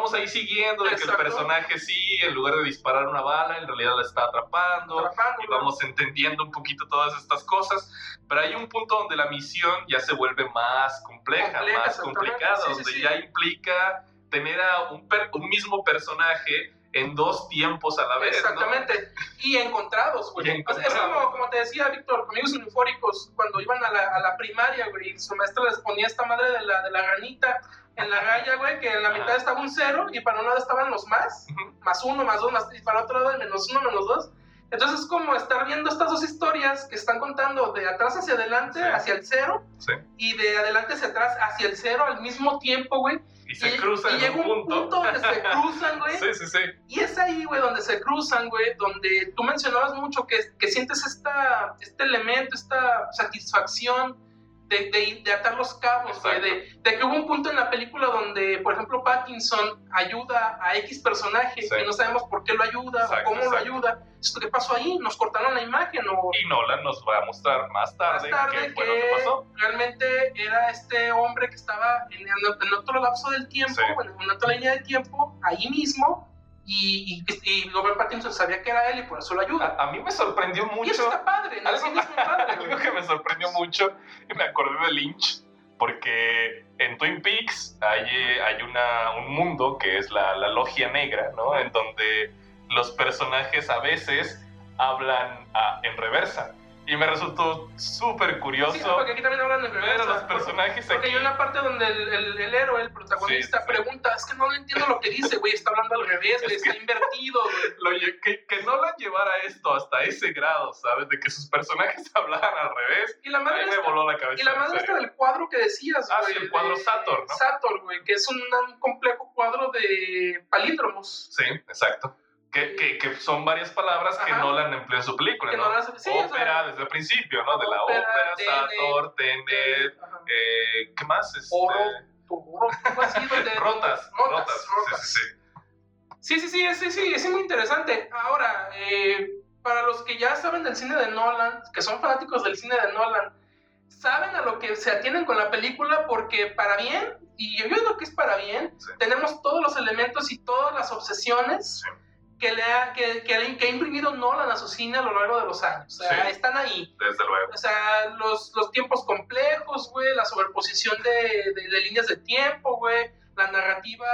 vamos ahí siguiendo de Exacto. que el personaje sí, en lugar de disparar una bala, en realidad la está atrapando, Atrapando, y vamos entendiendo un poquito todas estas cosas, pero hay un punto donde la misión ya se vuelve más compleja, Compleja, más exactamente. complicada, Sí, sí, donde sí. ya implica tener a un, per- un mismo personaje en dos tiempos a la vez, ¿no? Exactamente. Y encontrados, güey. Y O sea, es encontrados. como, como te decía, Víctor, amigos unifóricos, cuando iban a la, a la primaria, güey, y su maestra les ponía esta madre de la, de la ranita en la raya, güey, que en la mitad Ajá. estaba un cero y para un lado estaban los más, Ujú. más uno, más dos, más, y para otro lado el menos uno, menos dos. Entonces es como estar viendo estas dos historias que están contando de atrás hacia adelante, Sí. hacia el cero, Sí. y de adelante hacia atrás, hacia el cero al mismo tiempo, güey. Y se cruzan y en llega un un punto. punto donde se cruzan, güey. Sí, sí, sí. Y es ahí, güey, donde se cruzan, güey, donde tú mencionabas mucho que, que sientes esta, este elemento, esta satisfacción de, de, de atar los cabos, güey, de, de que hubo un punto en la película donde, por ejemplo, Pattinson ayuda a X personaje Sí. y no sabemos por qué lo ayuda Exacto, o cómo exacto. lo ayuda. ¿Esto qué pasó ahí? ¿Nos cortaron la imagen o...? Y Nolan nos va a mostrar más tarde, Más tarde qué fue lo que pasó. realmente era este hombre que estaba en, en otro lapso del tiempo, Sí. bueno, en otra línea de tiempo, ahí mismo, y, y, y Robert Pattinson sabía que era él y por eso lo ayuda. A, a mí me sorprendió Y eso mucho. está padre, ¿no? Algo, Sí, es muy padre, algo güey. que me sorprendió mucho, y me acordé de Lynch, porque en Twin Peaks hay, eh, hay una, un mundo que es la, la logia negra, ¿no? En donde los personajes a veces hablan ah, en reversa. Y me resultó súper curioso Sí, porque aquí también hablan de ver reversa. a los porque- personajes Porque aquí. hay una parte donde el, el, el héroe, el protagonista, Sí, sí. pregunta, es que no le entiendo lo que dice, güey, está hablando al revés, güey, Es que- está invertido, güey. Lo lle- que, que Nolan llevara esto hasta ese grado, ¿sabes? De que sus personajes hablaran al revés. Y la A madre mí me esta- voló la cabeza. Y la en madre serio. está del cuadro que decías, Ah, güey. sí, el cuadro de- Sator, ¿no? Sator, güey, que es un, un complejo cuadro de palíndromos. Sí, exacto. Que, que, que son varias palabras que Ajá. Nolan emplea en su película, Que ¿no? Nolan- sí, o ópera sea, desde el principio, ¿no? De la ópera, ópera, Tenet, Sator, Tenet, Ajá. eh, ¿qué más? Este, Oro, Toro, algo así, donde- rotas, rotas, rotas, rotas. Sí, sí, sí. Sí, sí, sí, sí, sí, es muy interesante. Ahora, eh, para los que ya saben del cine de Nolan, que son fanáticos del cine de Nolan, saben a lo que se atienen con la película porque para bien, y yo digo que es para bien, Sí. tenemos todos los elementos y todas las obsesiones Sí. que, le ha, que, que, que ha imprimido Nolan a su cine a lo largo de los años. O sea, Sí. están ahí. Desde luego. O sea, los, los tiempos complejos, güey, la sobreposición de, de, de líneas de tiempo, güey, la narrativa,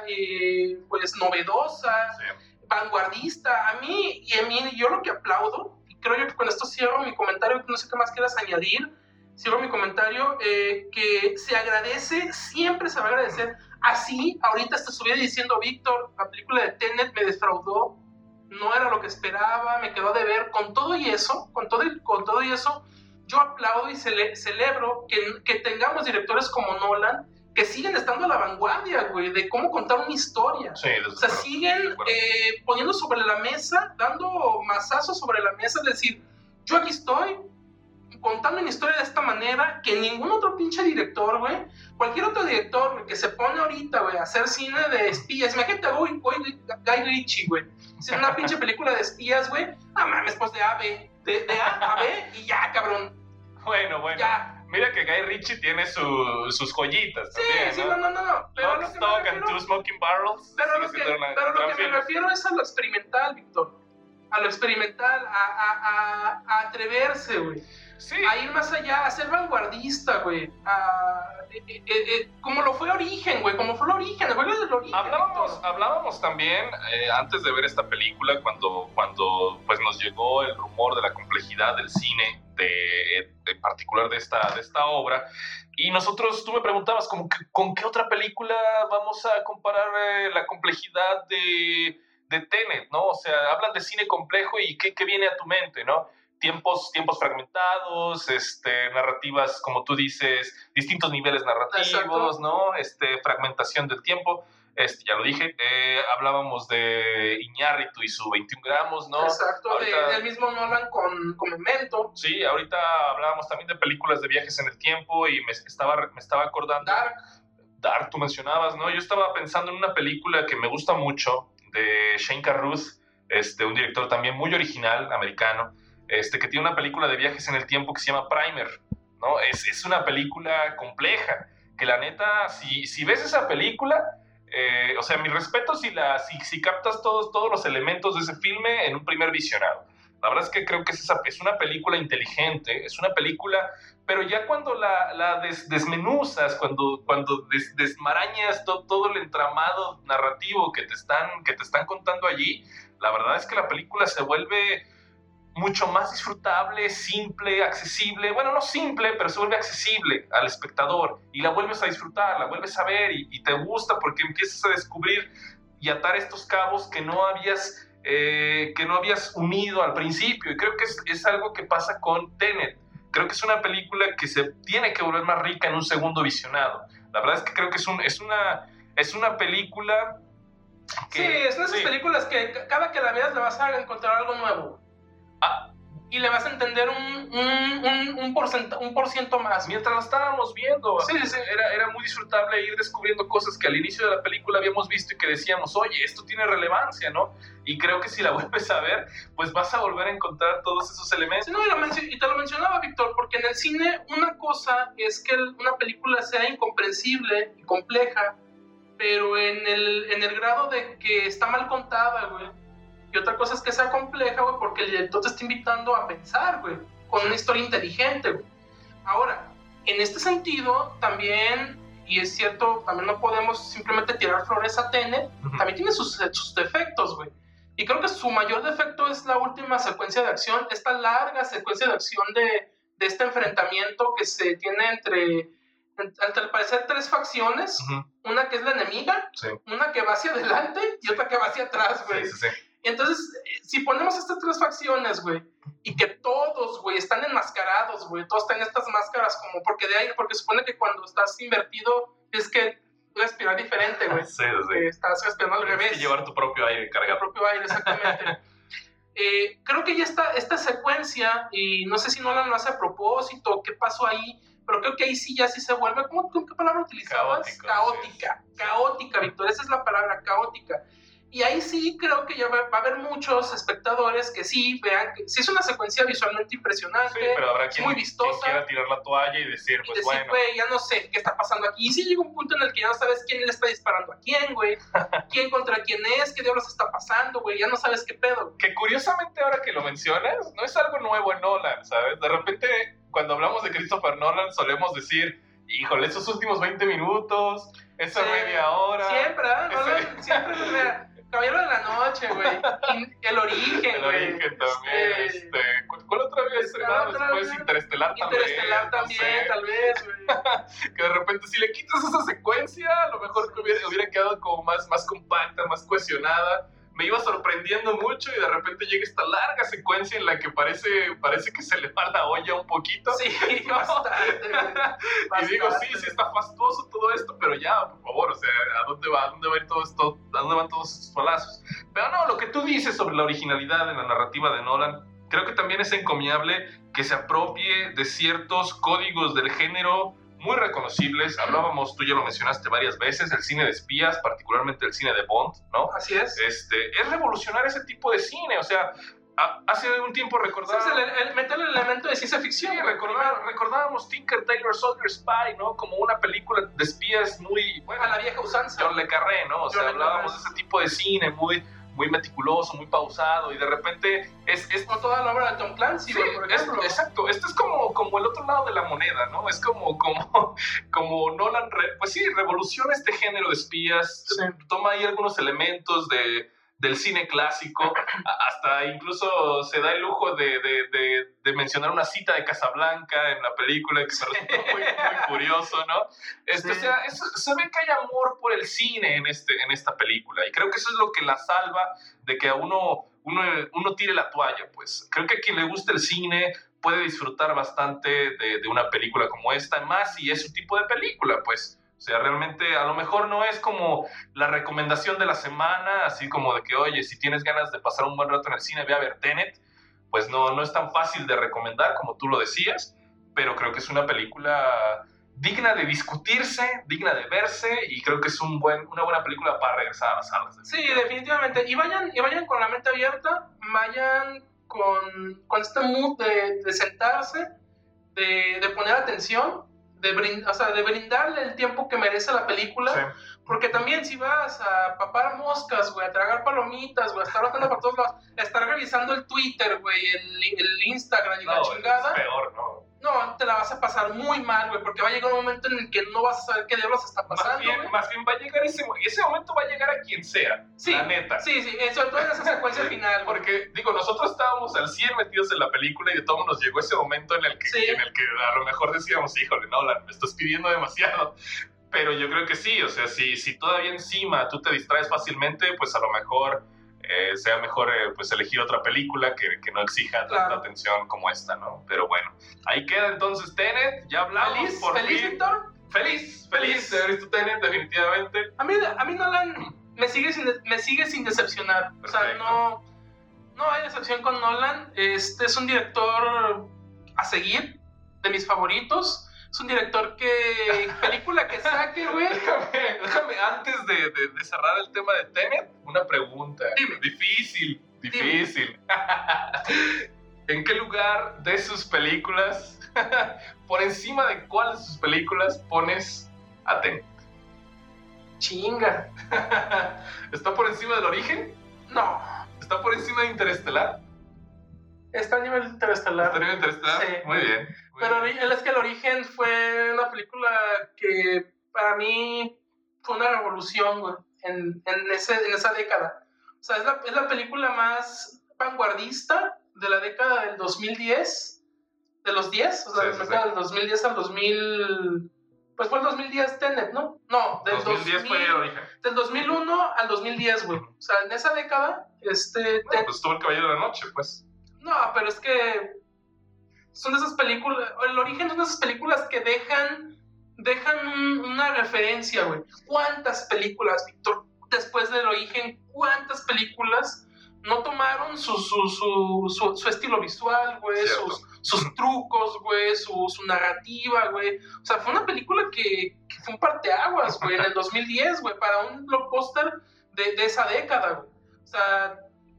eh, pues, novedosa, Sí. vanguardista. A mí, y a mí, yo lo que aplaudo, y creo yo que con esto cierro mi comentario, no sé qué más quieras añadir, cierro mi comentario, eh, que se agradece, siempre se va a agradecer. Así, ahorita te estuviera diciendo, Víctor, la película de Tenet me defraudó, no era lo que esperaba, me quedó de ver. Con todo y eso, con todo y, con todo y eso, yo aplaudo y cele, celebro que, que tengamos directores como Nolan que siguen estando a la vanguardia, güey, de cómo contar una historia. Sí, desde O sea, luego. siguen Bueno. eh, poniendo sobre la mesa, dando mazazos sobre la mesa, de decir, yo aquí estoy contando una historia de esta manera que ningún otro pinche director, güey, cualquier otro director, güey, que se pone ahorita, güey, a hacer cine de espías, imagínate a Guy, Guy, Guy Ritchie, güey, haciendo una pinche película de espías, güey, no mames, pues de A a B, de, de A a B y ya, cabrón, Bueno, bueno. ya. Mira que Guy Ritchie tiene su, sus joyitas Sí, también, sí, ¿no? no, no, no, pero Lock, lo que me Stock and refiero- Two Smoking Barrels. Pero sigue lo que, siendo una pero lo gran que me film. refiero es a lo experimental, Víctor. A lo experimental, a, a, a, a atreverse, güey. Sí, A ir más allá, a ser vanguardista, güey. A, eh, eh, eh, como lo fue Origen, güey. Como fue el Origen, el juego del Origen. Hablábamos, Víctor. hablábamos también eh, antes de ver esta película cuando, cuando pues nos llegó el rumor de la complejidad del cine, de, en particular de esta, de esta obra, y nosotros, tú me preguntabas como que, con qué otra película vamos a comparar eh, la complejidad de, de Tenet, ¿no? O sea, hablan de cine complejo y qué, qué viene a tu mente, ¿no? Tiempos, tiempos fragmentados, este, narrativas, como tú dices, distintos niveles narrativos, Exacto. ¿no? Este, fragmentación del tiempo, este, ya lo dije. Eh, hablábamos de Iñárritu y su veintiún gramos, ¿no? Exacto, Ahorita- de, del mismo Nolan con, con Memento, Sí, ahorita hablábamos también de películas de viajes en el tiempo y me estaba, me estaba acordando. Dark. Dark, tú mencionabas, ¿no? Yo estaba pensando en una película que me gusta mucho de Shane Carruth, este, un director también muy original, americano, este, que tiene una película de viajes en el tiempo que se llama Primer, ¿no? Es, es una película compleja, que la neta, si, si ves esa película, eh, o sea, mis respetos si, la, si, si captas todos, todos los elementos de ese filme en un primer visionado. La verdad es que creo que es, esa, es una película inteligente, es una película, pero ya cuando la, la des, desmenuzas, cuando, cuando des, desmarañas to, todo el entramado narrativo que te, están, que te están contando allí, la verdad es que la película se vuelve mucho más disfrutable, simple, accesible. Bueno, no simple, pero se vuelve accesible al espectador y la vuelves a disfrutar, la vuelves a ver y, y te gusta porque empiezas a descubrir y atar estos cabos que no habías... Eh, que no habías unido al principio, y creo que es, es algo que pasa con Tenet. Creo que es una película que se tiene que volver más rica en un segundo visionado. La verdad es que creo que es, un, es, una, es una película que... Sí, es una de esas sí. películas que cada que la veas le vas a encontrar algo nuevo. Ah, y le vas a entender un, un, un, un, porcent, un por ciento más. Mientras la estábamos viendo, sí, sí. Era, era muy disfrutable ir descubriendo cosas que al inicio de la película habíamos visto y que decíamos, oye, esto tiene relevancia, ¿no? Y creo que si la vuelves a ver, pues vas a volver a encontrar todos esos elementos. Sí, no, y, lo y te lo mencionaba, Víctor, porque en el cine una cosa es que una película sea incomprensible y compleja, pero en el, en el grado de que está mal contada, güey. Y otra cosa es que sea compleja, güey, porque el director te está invitando a pensar, güey, con una historia inteligente, güey. Ahora, en este sentido, también, y es cierto, también no podemos simplemente tirar flores a Tenet, uh-huh. También tiene sus, sus defectos, güey. Y creo que su mayor defecto es la última secuencia de acción, esta larga secuencia de acción de, de este enfrentamiento que se tiene entre, entre al parecer, tres facciones. Uh-huh. Una que es la enemiga, sí. Una que va hacia adelante y sí. Otra que va hacia atrás, güey. Sí, sí, sí. Entonces, si ponemos estas tres facciones, güey, y que todos, güey, están enmascarados, güey, todos tienen estas máscaras como, porque de ahí, porque supone que cuando estás invertido es que respirar diferente, güey. Sí, sí. Estás respirando al revés. Tienes que llevar tu propio aire cargado. Tu propio aire, exactamente. eh, creo que ya está esta secuencia, y no sé si Nolan lo hace a propósito, qué pasó ahí, pero creo que ahí sí ya sí se vuelve, ¿cómo, ¿qué palabra utilizabas? Caótico, caótica, sí. Caótica, Víctor, esa es la palabra, caótica. Y ahí sí creo que ya va, va a haber muchos espectadores que sí vean que sí es una secuencia visualmente impresionante, sí, pero habrá quien, muy vistosa, quien quiera tirar la toalla y decir, y pues decir, bueno, güey, ya no sé qué está pasando aquí. Y sí llega un punto en el que ya no sabes quién le está disparando a quién, güey, quién contra quién es, qué diablos está pasando, güey, ya no sabes qué pedo. Que curiosamente ahora que lo mencionas, no es algo nuevo en Nolan, ¿sabes? De repente, cuando hablamos de Christopher Nolan, solemos decir, híjole, esos últimos veinte minutos, esa sí, media hora. Siempre, ¿eh? Nolan, ese... siempre, mira, Caballero de la Noche, güey. El Origen, El güey. Origen también. Este, este, ¿Cuál otra había estrenado después? Interestelar también. Interestelar también, no sé. Tal vez, güey. Que de repente, si le quitas esa secuencia, a lo mejor que hubiera, hubiera quedado como más, más compacta, más cohesionada. Me iba sorprendiendo mucho y de repente llega esta larga secuencia en la que parece, parece que se le va la olla un poquito. Sí, ¿no? bastante, bastante. Y digo, sí, sí está fastuoso todo esto, pero ya, por favor, o sea, ¿a dónde va? ¿A dónde va todo esto? ¿A dónde van todos estos palazos? Pero no, lo que tú dices sobre la originalidad en la narrativa de Nolan, creo que también es encomiable que se apropie de ciertos códigos del género muy reconocibles. Hablábamos, tú ya lo mencionaste varias veces, el cine de espías, particularmente el cine de Bond, ¿no? Así es. Este, es revolucionar ese tipo de cine, o sea, a, hace un tiempo recordaba... Sí, el, el, meter el elemento de ciencia ficción. Sí, recordaba, recordábamos Tinker Tailor Soldier Spy, ¿no? Como una película de espías muy... Bueno, a la vieja usanza. John le Carré, ¿no? O sea, John hablábamos de ese tipo de cine muy... muy meticuloso, muy pausado, y de repente es... es como toda la obra de Tom Clancy, sí, por ejemplo. Es, exacto, esto es como, como el otro lado de la moneda, ¿no? Es como, como, como Nolan, re, pues sí, revoluciona este género de espías, sí. Toma ahí algunos elementos de, del cine clásico, hasta incluso se da el lujo de, de, de, de mencionar una cita de Casablanca en la película, que me resultó muy, muy curioso, ¿no? Este, sí. O sea, eso, se ve que hay amor por el cine en, este, en esta película, y creo que eso es lo que la salva de que a uno, uno, uno tire la toalla, pues. Creo que a quien le gusta el cine puede disfrutar bastante de, de una película como esta, más si es su tipo de película, pues. O sea, realmente a lo mejor no es como la recomendación de la semana, así como de que, oye, si tienes ganas de pasar un buen rato en el cine, ve a ver Tenet. Pues no, no es tan fácil de recomendar como tú lo decías, pero creo que es una película digna de discutirse, digna de verse, y creo que es un buen, una buena película para regresar a las salas. Sí, definitivamente. Y vayan, y vayan con la mente abierta, vayan con, con este mood de, de sentarse, de, de poner atención, de, brind- o sea, de brindarle el tiempo que merece la película. Sí. Porque también si vas a papar moscas, güey, a tragar palomitas, güey, a estar rotando por todos lados, a estar revisando el Twitter, güey, el, el Instagram y No, la chingada, es peor, ¿no? no, te la vas a pasar muy mal, güey, porque va a llegar un momento en el que no vas a saber qué diablos está Más pasando, bien, güey. más bien va a llegar ese, ese momento, va a llegar a quien sea, Sí, la neta. sí, sí, eh, sobre todo en esa secuencia final, güey. Porque, digo, nosotros estábamos al cien metidos en la película y de todo nos llegó ese momento en el que, Sí. en el que a lo mejor decíamos, híjole, Nolan, me estás pidiendo demasiado. Pero yo creo que sí, o sea, si, si todavía encima tú te distraes fácilmente, pues a lo mejor eh, sea mejor eh, pues elegir otra película que, que no exija tanta Claro. atención como esta, ¿no? Pero bueno, ahí queda entonces Tenet, ya hablamos ¿Feliz? por ¿Feliz, fin. Víctor? Feliz, feliz de haber visto Tenet, definitivamente. A mí, a mí Nolan me sigue sin, me sigue sin decepcionar. O sea, Perfecto. no, no hay decepción con Nolan. Este es un director a seguir, de mis favoritos. Es un director que, película que saque, güey. Déjame, déjame, antes de, de- de cerrar el tema de Tenet, una pregunta. Dime. Difícil, difícil. ¿En qué lugar de sus películas, por encima de cuál de sus películas pones a Tenet? Chinga. ¿Está por encima del Origen? No, ¿Está por encima de Interestelar? está a nivel interestelar. ¿Está arriba de Interestelar? Sí. Muy bien. muy Pero bien. ori- es que El Origen fue una película que para mí fue una revolución, güey, en, en, ese, en esa década. O sea, es la, es la película más vanguardista de la década del dos mil diez, de los diez, o sea, Sí, de sí, la sí. década del dos mil diez al dos mil... Pues fue el dos mil diez Tenet, ¿no? No, del dos mil diez fue el Origen. del dos mil uno al dos mil diez, güey. O sea, en esa década, este... Bueno, Ten- pues estuvo El Caballero de la Noche, pues. no, pero es que son de esas películas, El Origen son de esas películas que dejan, dejan un- una referencia, güey. ¿Cuántas películas, Víctor, después del Origen, cuántas películas no tomaron su, su, su, su, su estilo visual, güey, Cierto. sus, sus trucos, güey, su, su narrativa, güey? O sea, fue una película que, que fue un parteaguas, güey, en el dos mil diez, güey, para un blockbuster de, de esa década, güey. O sea,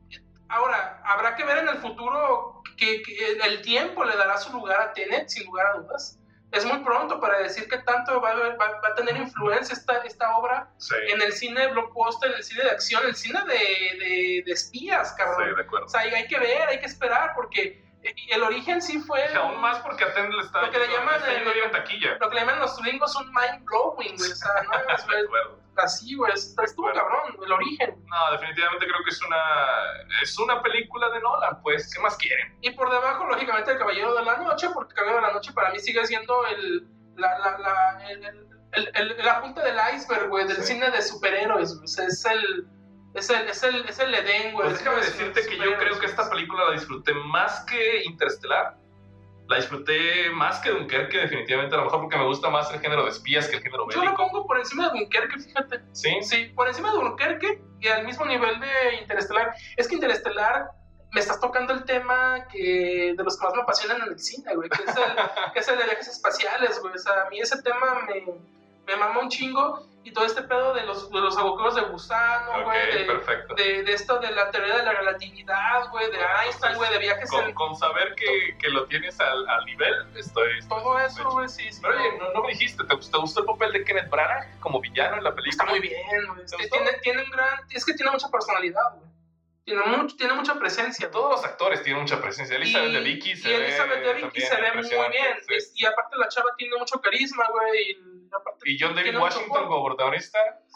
ahora, habrá que ver en el futuro que, que el tiempo le dará su lugar a Tenet, sin lugar a dudas. Es muy pronto para decir que tanto va, a- va- va a tener influencia esta, esta obra Sí, en el cine blockbuster, en el cine de acción, en el cine de, de, de espías, sí, cabrón. de acuerdo. O sea, hay, hay que ver, hay que esperar, porque El Origen sí fue Y aún más porque a Tenet le está Lo que le yendo- llaman le está yendo el- bien en taquilla. lo que le llaman los gringos un mind blowing, güey. O sea, no es De acuerdo. así, güey. Estuvo cabrón, El Origen. No, definitivamente creo que es una es una película de Nolan, pues, ¿qué más quieren? Y por debajo, lógicamente, El Caballero de la Noche, porque El Caballero de la Noche para mí sigue siendo el, la, la, la, el, el, el, el- la punta del iceberg, güey, del Sí. cine de superhéroes, güey. O sea, es el, es el, es el, es el Edén, güey. Pues el déjame cine de decirte que yo superhéroes, creo que güey. esta película la disfruté más que Interestelar. La disfruté más que Dunkerque, definitivamente, a lo mejor porque me gusta más el género de espías que el género Yo lo bélico. pongo por encima de Dunkerque, fíjate. ¿Sí? Sí, por encima de Dunkerque y al mismo nivel de Interestelar. Es que Interestelar me estás tocando el tema que de los que más me apasionan en el cine, güey, que es el, que es el de viajes espaciales, güey. O sea, a mí ese tema me, me mama un chingo y todo este pedo de los, de los agujeros de gusano, Ok, güey, de, perfecto. de, de esto de la teoría de la relatividad, güey, de Einstein, güey, de viajes Con, en... con saber que, que lo tienes al, al nivel, estoy... estoy Todo eso, satisfecho. güey, sí, sí. Pero oye, no, no me dijiste, ¿te, te gustó el papel de Kenneth Branagh como villano en la película? Está muy bien, güey. ¿Te Este, gustó? tiene, tiene un gran... Es que tiene mucha personalidad, güey. Tiene, mucho, tiene mucha presencia, güey. Todos los actores tienen mucha presencia. Elizabeth de Vicky se y ve Elizabeth de Vicky también se ve muy impresionante, bien. sí. Es- Y aparte la chava tiene mucho carisma, güey. Y, aparte Y John David tiene mucho Washington cuerpo. como protagonista.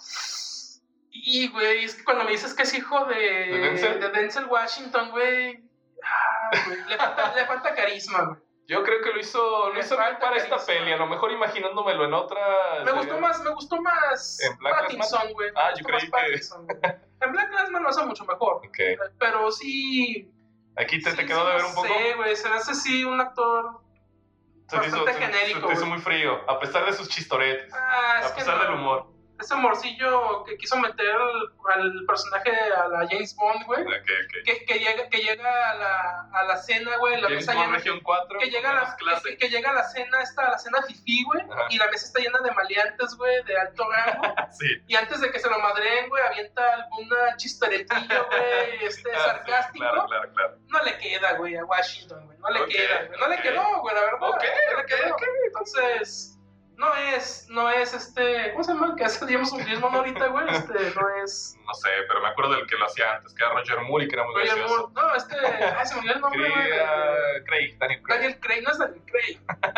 Y, güey, es que cuando me dices que es hijo de, ¿De Denzel? de Denzel Washington, güey. ah, güey, le, falta, le falta carisma, güey. Yo creo que lo hizo, lo Le hizo bien falta para esta carisma. peli. A lo mejor imaginándomelo en otra. Me sería- gustó más, me gustó más ¿En Black Pattinson, güey. Me Ah, gustó yo creí más que- Pattinson, güey. En Black Clansman lo hace mucho mejor. Ok. Pero sí. Aquí te, sí, te quedó sí, de ver no un poco. sé, güey. Se me hace sí un actor. Se te hizo, bastante se- se genérico, te hizo güey. muy frío, a pesar de sus chistoretes, Ah, es a que pesar no. del humor. Ese humorcillo que quiso meter al, al personaje, a la James Bond, güey. Ok, ok. Que, que, llega, que llega a la, a la cena, güey, la James mesa Bond llena. Región cuatro, Que llega, a menos la, clase. que, que llega a la cena, esta, la cena fifí, güey, Ajá. y la mesa está llena de maleantes, güey, de alto rango. Sí. Y antes de que se lo madreen, güey, avienta alguna chistoretillo, güey, este, Ah, sí, sarcástico. claro, claro, claro. No le queda, güey, a Washington, güey. No le Ok, queda, güey. No le ok. quedó, güey, la verdad. Ok, no le ok, quedó. ok. Entonces, No es, no es este, ¿cómo se llama? El que hace James Bond ahorita, güey, este, no es... No sé, pero me acuerdo del que lo hacía antes, que era Roger Moore y que era muy Roger gracioso. Moore. No, este, ay, se me olvidó el nombre, güey. Craig, Craig, Daniel Craig. Daniel Craig, no es Daniel Craig.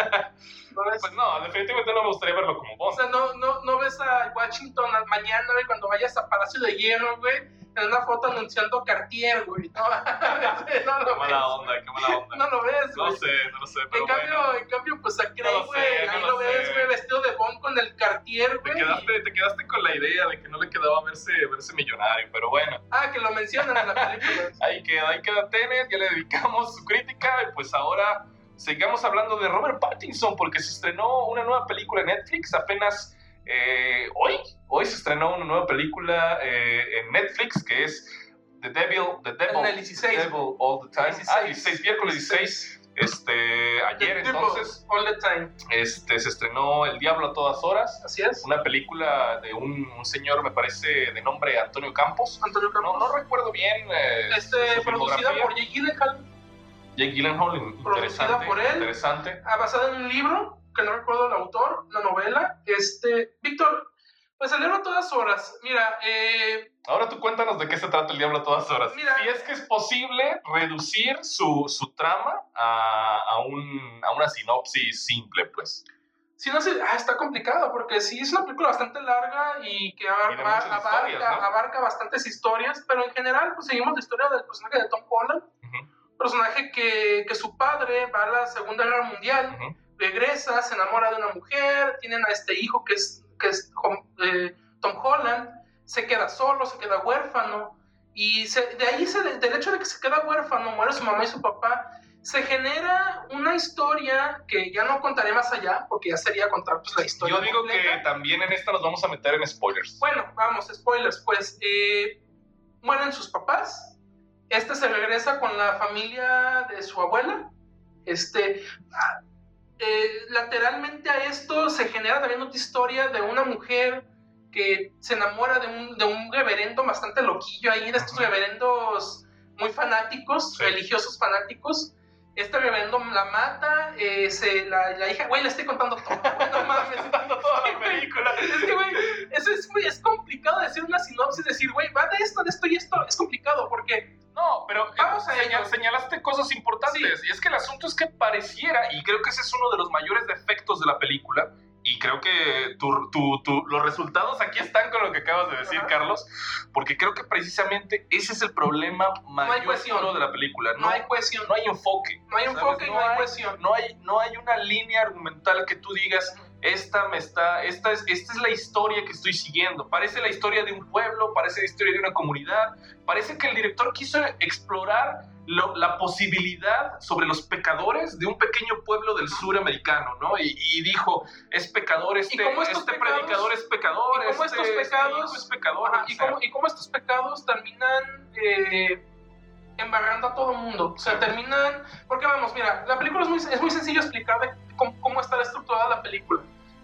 No es... Pues no, definitivamente no me gustaría verlo como O Bond. sea, no, no, no ves a Washington al- mañana, güey, cuando vayas a Palacio de Hierro, güey, en una foto anunciando Cartier, güey. No, no Qué lo ves. mala onda, qué mala onda. No lo ves, güey. No sé, no lo sé, pero En cambio, bueno. en cambio, pues a No Craig, lo güey, sé, no ahí lo lo ves, sé. güey, vestido de Bond con el Cartier, Te güey. quedaste, te quedaste con la idea de que no le quedaba verse, verse millonario, pero bueno. Ah, que lo mencionan en la película. Ahí queda, ahí queda Tenet, ya le dedicamos su crítica y pues ahora sigamos hablando de Robert Pattinson porque se estrenó una nueva película en Netflix apenas eh, hoy, hoy se estrenó una nueva película eh, en Netflix que es The Devil, The Devil, En el dieciséis. The Devil All the Time, dieciséis. ah, dieciséis, miércoles dieciséis, este, ayer The entonces, People, All the time. este, se estrenó El Diablo a todas horas, Así es. una película de un, un señor, me parece, de nombre Antonio Campos. Antonio No, Campos. no recuerdo bien. Eh, Este, su producida filmografía. por Jake Gyllenhaal, Jake Gyllenhaal, interesante. por él. Interesante. ah, basada en un libro, que no recuerdo el autor, la novela. Este, Víctor, pues el libro a todas horas. Mira, eh, Ahora tú cuéntanos de qué se trata El Diablo a todas horas. Mira. Si es que es posible reducir su, su trama a, a, un, a una sinopsis simple, pues. si no sé, ah, está complicado, porque sí es una película bastante larga y que abar- Y de va- muchas abarca, historias, ¿no? abarca bastantes historias, pero en general, pues seguimos la historia del personaje de Tom Holland, Ujú, personaje que, que su padre va a la Segunda Guerra Mundial, ujú. regresa, se enamora de una mujer, tienen a este hijo que es, que es Hom- eh, Tom Holland, se queda solo, se queda huérfano, y se, de ahí, se, del hecho de que se queda huérfano, muere su mamá y su papá, se genera una historia que ya no contaré más allá, porque ya sería contar pues, la historia Yo digo completa. que también en esta nos vamos a meter en spoilers. Bueno, vamos, spoilers, pues eh, mueren sus papás, este se regresa con la familia de su abuela, este, ah, eh, lateralmente a esto se genera también otra historia de una mujer que se enamora de un, de un reverendo bastante loquillo ahí, de estos Ujú. reverendos muy fanáticos, Sí. religiosos fanáticos. Este reverendo la mata, eh, se, la, la hija, güey, le estoy contando todo, güey, no mames. Contando toda la película. Es que, güey, eso es, muy- es complicado decir una sinopsis, decir, güey, va de esto, de esto y esto. Es complicado porque, No, pero Vamos a señal- ello. señalaste cosas importantes. Y es que el asunto es que pareciera, y creo que ese es uno de los mayores defectos de la película, y creo que tu, tu, tu- los resultados aquí están con lo que acabas de decir, Ajá. Carlos, porque creo que precisamente ese es el problema hay cohesión. mayor de la película. no, hay cohesión, no hay enfoque. no hay ¿sabes? enfoque y no, No hay hay- cohesión. No hay, no hay una línea argumental que tú digas, esta me está, esta es, esta es la historia que estoy siguiendo. Parece la historia de un pueblo, parece la historia de una comunidad. Parece que el director quiso explorar lo- la posibilidad sobre los pecadores de un pequeño pueblo del sur americano, ¿no? Y, y dijo, es pecador este, ¿Y cómo estos este pecados- predicador es pecador, y cómo este, estos este pecados- hijo es pecador. Ajá, o y, sea, cómo, y cómo estos pecados terminan eh, embarrando a todo el mundo. O sea, Sí. terminan... Porque vamos, mira, la película es muy, es muy sencillo explicar de cómo, cómo está estructurada la película.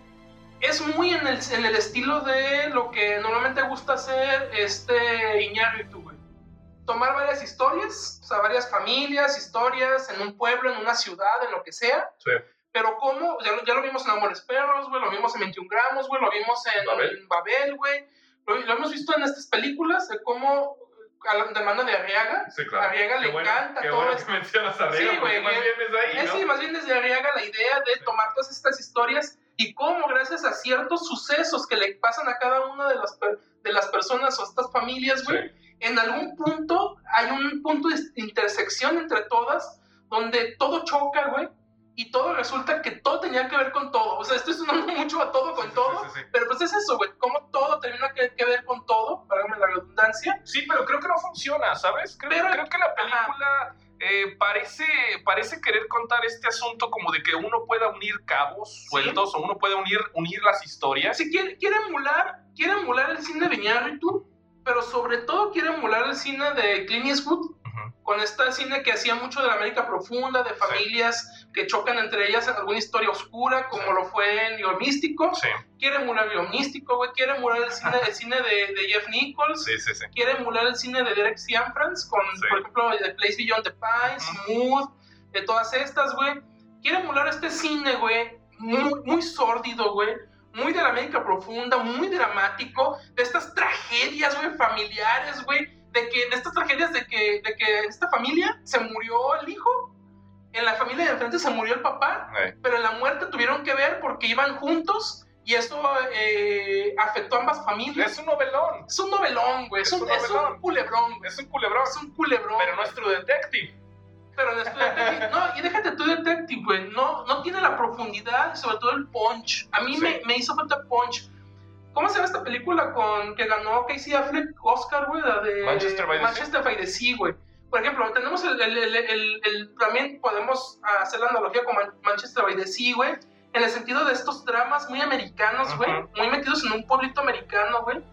Es muy en el, en el estilo de lo que normalmente gusta hacer este Iñárritu, güey. Tomar varias historias, o sea, varias familias, historias en un pueblo, en una ciudad, en lo que sea. Sí. Pero cómo, ya, lo- ya lo vimos en Amores Perros, güey, lo vimos en veintiún gramos, güey, lo vimos en Babel. en Babel, güey. Lo, lo hemos visto en estas películas, de cómo, a la- de mano de Arriaga, Sí, a Arriaga le encanta qué todo bueno esto. que mencionas a Sí, Arriaga, porque güey, más bien. bien es de ahí, Es ¿no? sí, más bien desde Arriaga la idea de tomar todas estas historias y cómo gracias a ciertos sucesos que le pasan a cada una de las, per- de las personas o estas familias, güey, Sí. en algún punto hay un punto de intersección entre todas donde todo choca, güey, y todo resulta que todo tenía que ver con todo. O sea, estoy sonando mucho a todo con Sí, sí, todo, sí, sí, sí. pero pues es eso, güey, cómo todo termina que, que ver con todo, para la redundancia. Sí, pero creo que no funciona, ¿sabes? Creo, Pero- creo que la película eh, parece, parece querer contar este asunto como de que uno pueda unir cabos sueltos o uno puede unir, unir las historias. Si quiere, quiere emular, quiere emular el cine de Iñárritu, pero sobre todo quiere emular el cine de Clint Eastwood, Ujú. con este cine que hacía mucho de la América profunda, de familias que chocan entre ellas en alguna historia oscura, como Sí. lo fue en Guión Místico. Sí, Quiere emular Guión Místico, güey, quiere emular el cine, el cine de, de Jeff Nichols, sí, sí, sí. quiere emular el cine de Derek Cianfrance, con, Sí. por ejemplo, The Place Beyond the Pines, Ujú. Mood, de todas estas, güey. Quiere emular este cine, güey, muy, muy sórdido, güey. Muy de la América profunda, muy dramático. De estas tragedias, güey, familiares, güey. De que, de estas tragedias de que, de que en esta familia se murió el hijo. En la familia de enfrente se murió el papá. Eh. Pero en la muerte tuvieron que ver porque iban juntos. Y eso eh, afectó a ambas familias. Es un novelón. Es un novelón, güey. Es, Es un, un es novelón. un culebrón, güey. Es un culebrón. Es un culebrón. Pero no es True Detective. Pero no es True Detective. No, y déjate tú Detective, güey. No, no tiene la profundidad y sobre todo el punch. A mí Sí. me, me hizo falta punch. ¿Cómo se llama esta película con que ganó Casey Affleck Oscar, güey? La de Manchester by the Manchester by the Sea, güey. Por ejemplo, tenemos el, el, el, el, el- también podemos hacer la analogía con Man- Manchester by the Sea, güey. En el sentido de estos dramas muy americanos, güey. Ujú. Muy metidos en un pueblito americano, güey.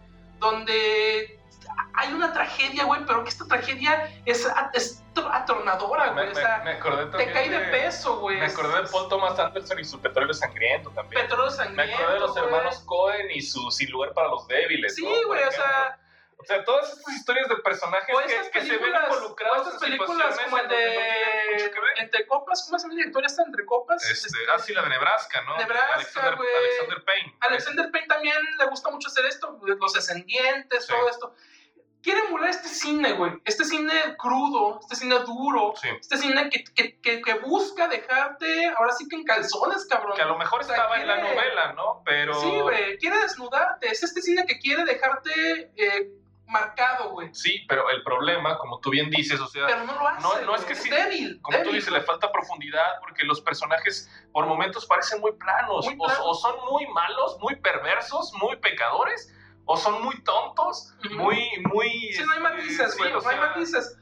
Donde hay una tragedia, güey, pero que esta tragedia es, es atornadora, Me, güey. O sea, me, me acordé te también cae de peso, güey. Me acordé de Paul Thomas Anderson y su Petróleo Sangriento también. Petróleo Me sangriento, acordé de los güey. hermanos Cohen y su Sin Lugar para los Débiles. Sí, ¿no? Por güey, o ejemplo. sea... O sea, todas estas historias de personajes O que, esas que se ven películas, o involucrados estas en películas situaciones como el en donde no tienen mucho de que ver. Entre Copas, ¿cómo se llama la historia esta Entre Copas? Este, Este, ah, sí, la de Nebraska, ¿no? Nebraska, Alexander, güey. Alexander Payne. Alexander Payne también le gusta mucho hacer esto, los descendientes, Sí. todo esto. Quiere emular este cine, güey. Este cine crudo, este cine duro, Sí. este cine que, que, que, que busca dejarte, ahora sí que en calzones, cabrón. Que a lo mejor O sea, estaba en la quiere- novela, ¿no? Pero... Sí, güey, quiere desnudarte. Es este cine que quiere dejarte eh, marcado, güey. Sí, pero el problema, como tú bien dices, o sea... Pero no lo hace. No- no es güey. que sí- débil. Como tú débil, dices, güey. le falta profundidad porque los personajes por momentos parecen muy planos. Muy o- planos. O, son muy malos, muy perversos, muy pecadores, o son muy tontos, Ujú. muy, muy... Sí, no hay este, matices, sí, güey. o no hay sea, matices.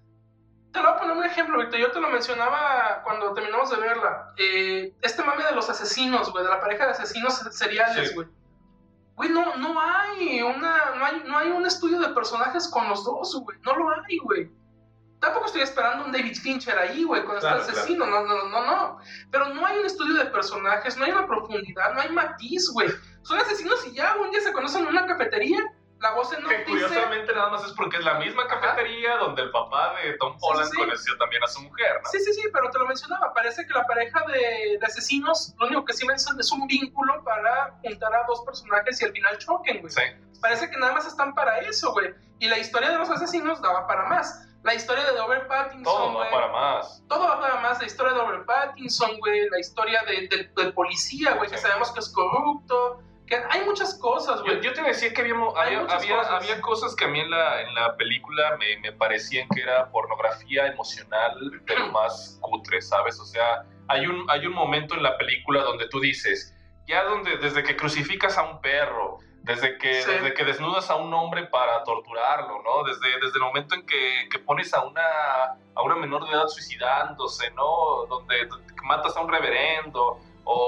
Te lo voy a poner un ejemplo, Víctor. Yo te lo mencionaba cuando terminamos de verla. Eh, este mame de los asesinos, güey, de la pareja de asesinos seriales, Sí. güey. Güey, no, no hay una, no hay, no hay un estudio de personajes con los dos, güey. No lo hay, güey. Tampoco estoy esperando un David Fincher ahí, güey, con Claro, este asesino. No, no, no, no. Pero no hay un estudio de personajes, no hay una profundidad, no hay matiz, güey. Son asesinos y ya, un día se conocen en una cafetería. La voz en off Que dice... curiosamente nada más es porque es la misma cafetería donde el papá de Tom Sí, Holland sí, sí. conoció también a su mujer, ¿no? Sí, sí, sí, pero te lo mencionaba. Parece que la pareja de, de asesinos, lo único que sí mencionan es un vínculo para juntar a dos personajes y al final choquen, güey. Sí. Parece que nada más están para eso, güey. Y la historia de los asesinos daba para más. La historia de Robert Pattinson, Todo güey. va para más. Todo va para más. La historia de Robert Pattinson, güey. La historia de, de- del policía, güey, que Sí. sabemos que es corrupto. Que hay muchas cosas, Yo, güey. yo te decía que había, mo- Hay había, muchas había, cosas. había cosas que a mí en la, en la película me, me parecían que era pornografía emocional, pero más cutre, ¿sabes? O sea, hay un, hay un momento en la película donde tú dices, ya donde desde que crucificas a un perro, desde que, Sí. desde que desnudas a un hombre para torturarlo, ¿no? Desde, desde el momento en que, que pones a una, a una menor de edad suicidándose, ¿no? Donde, donde matas a un reverendo,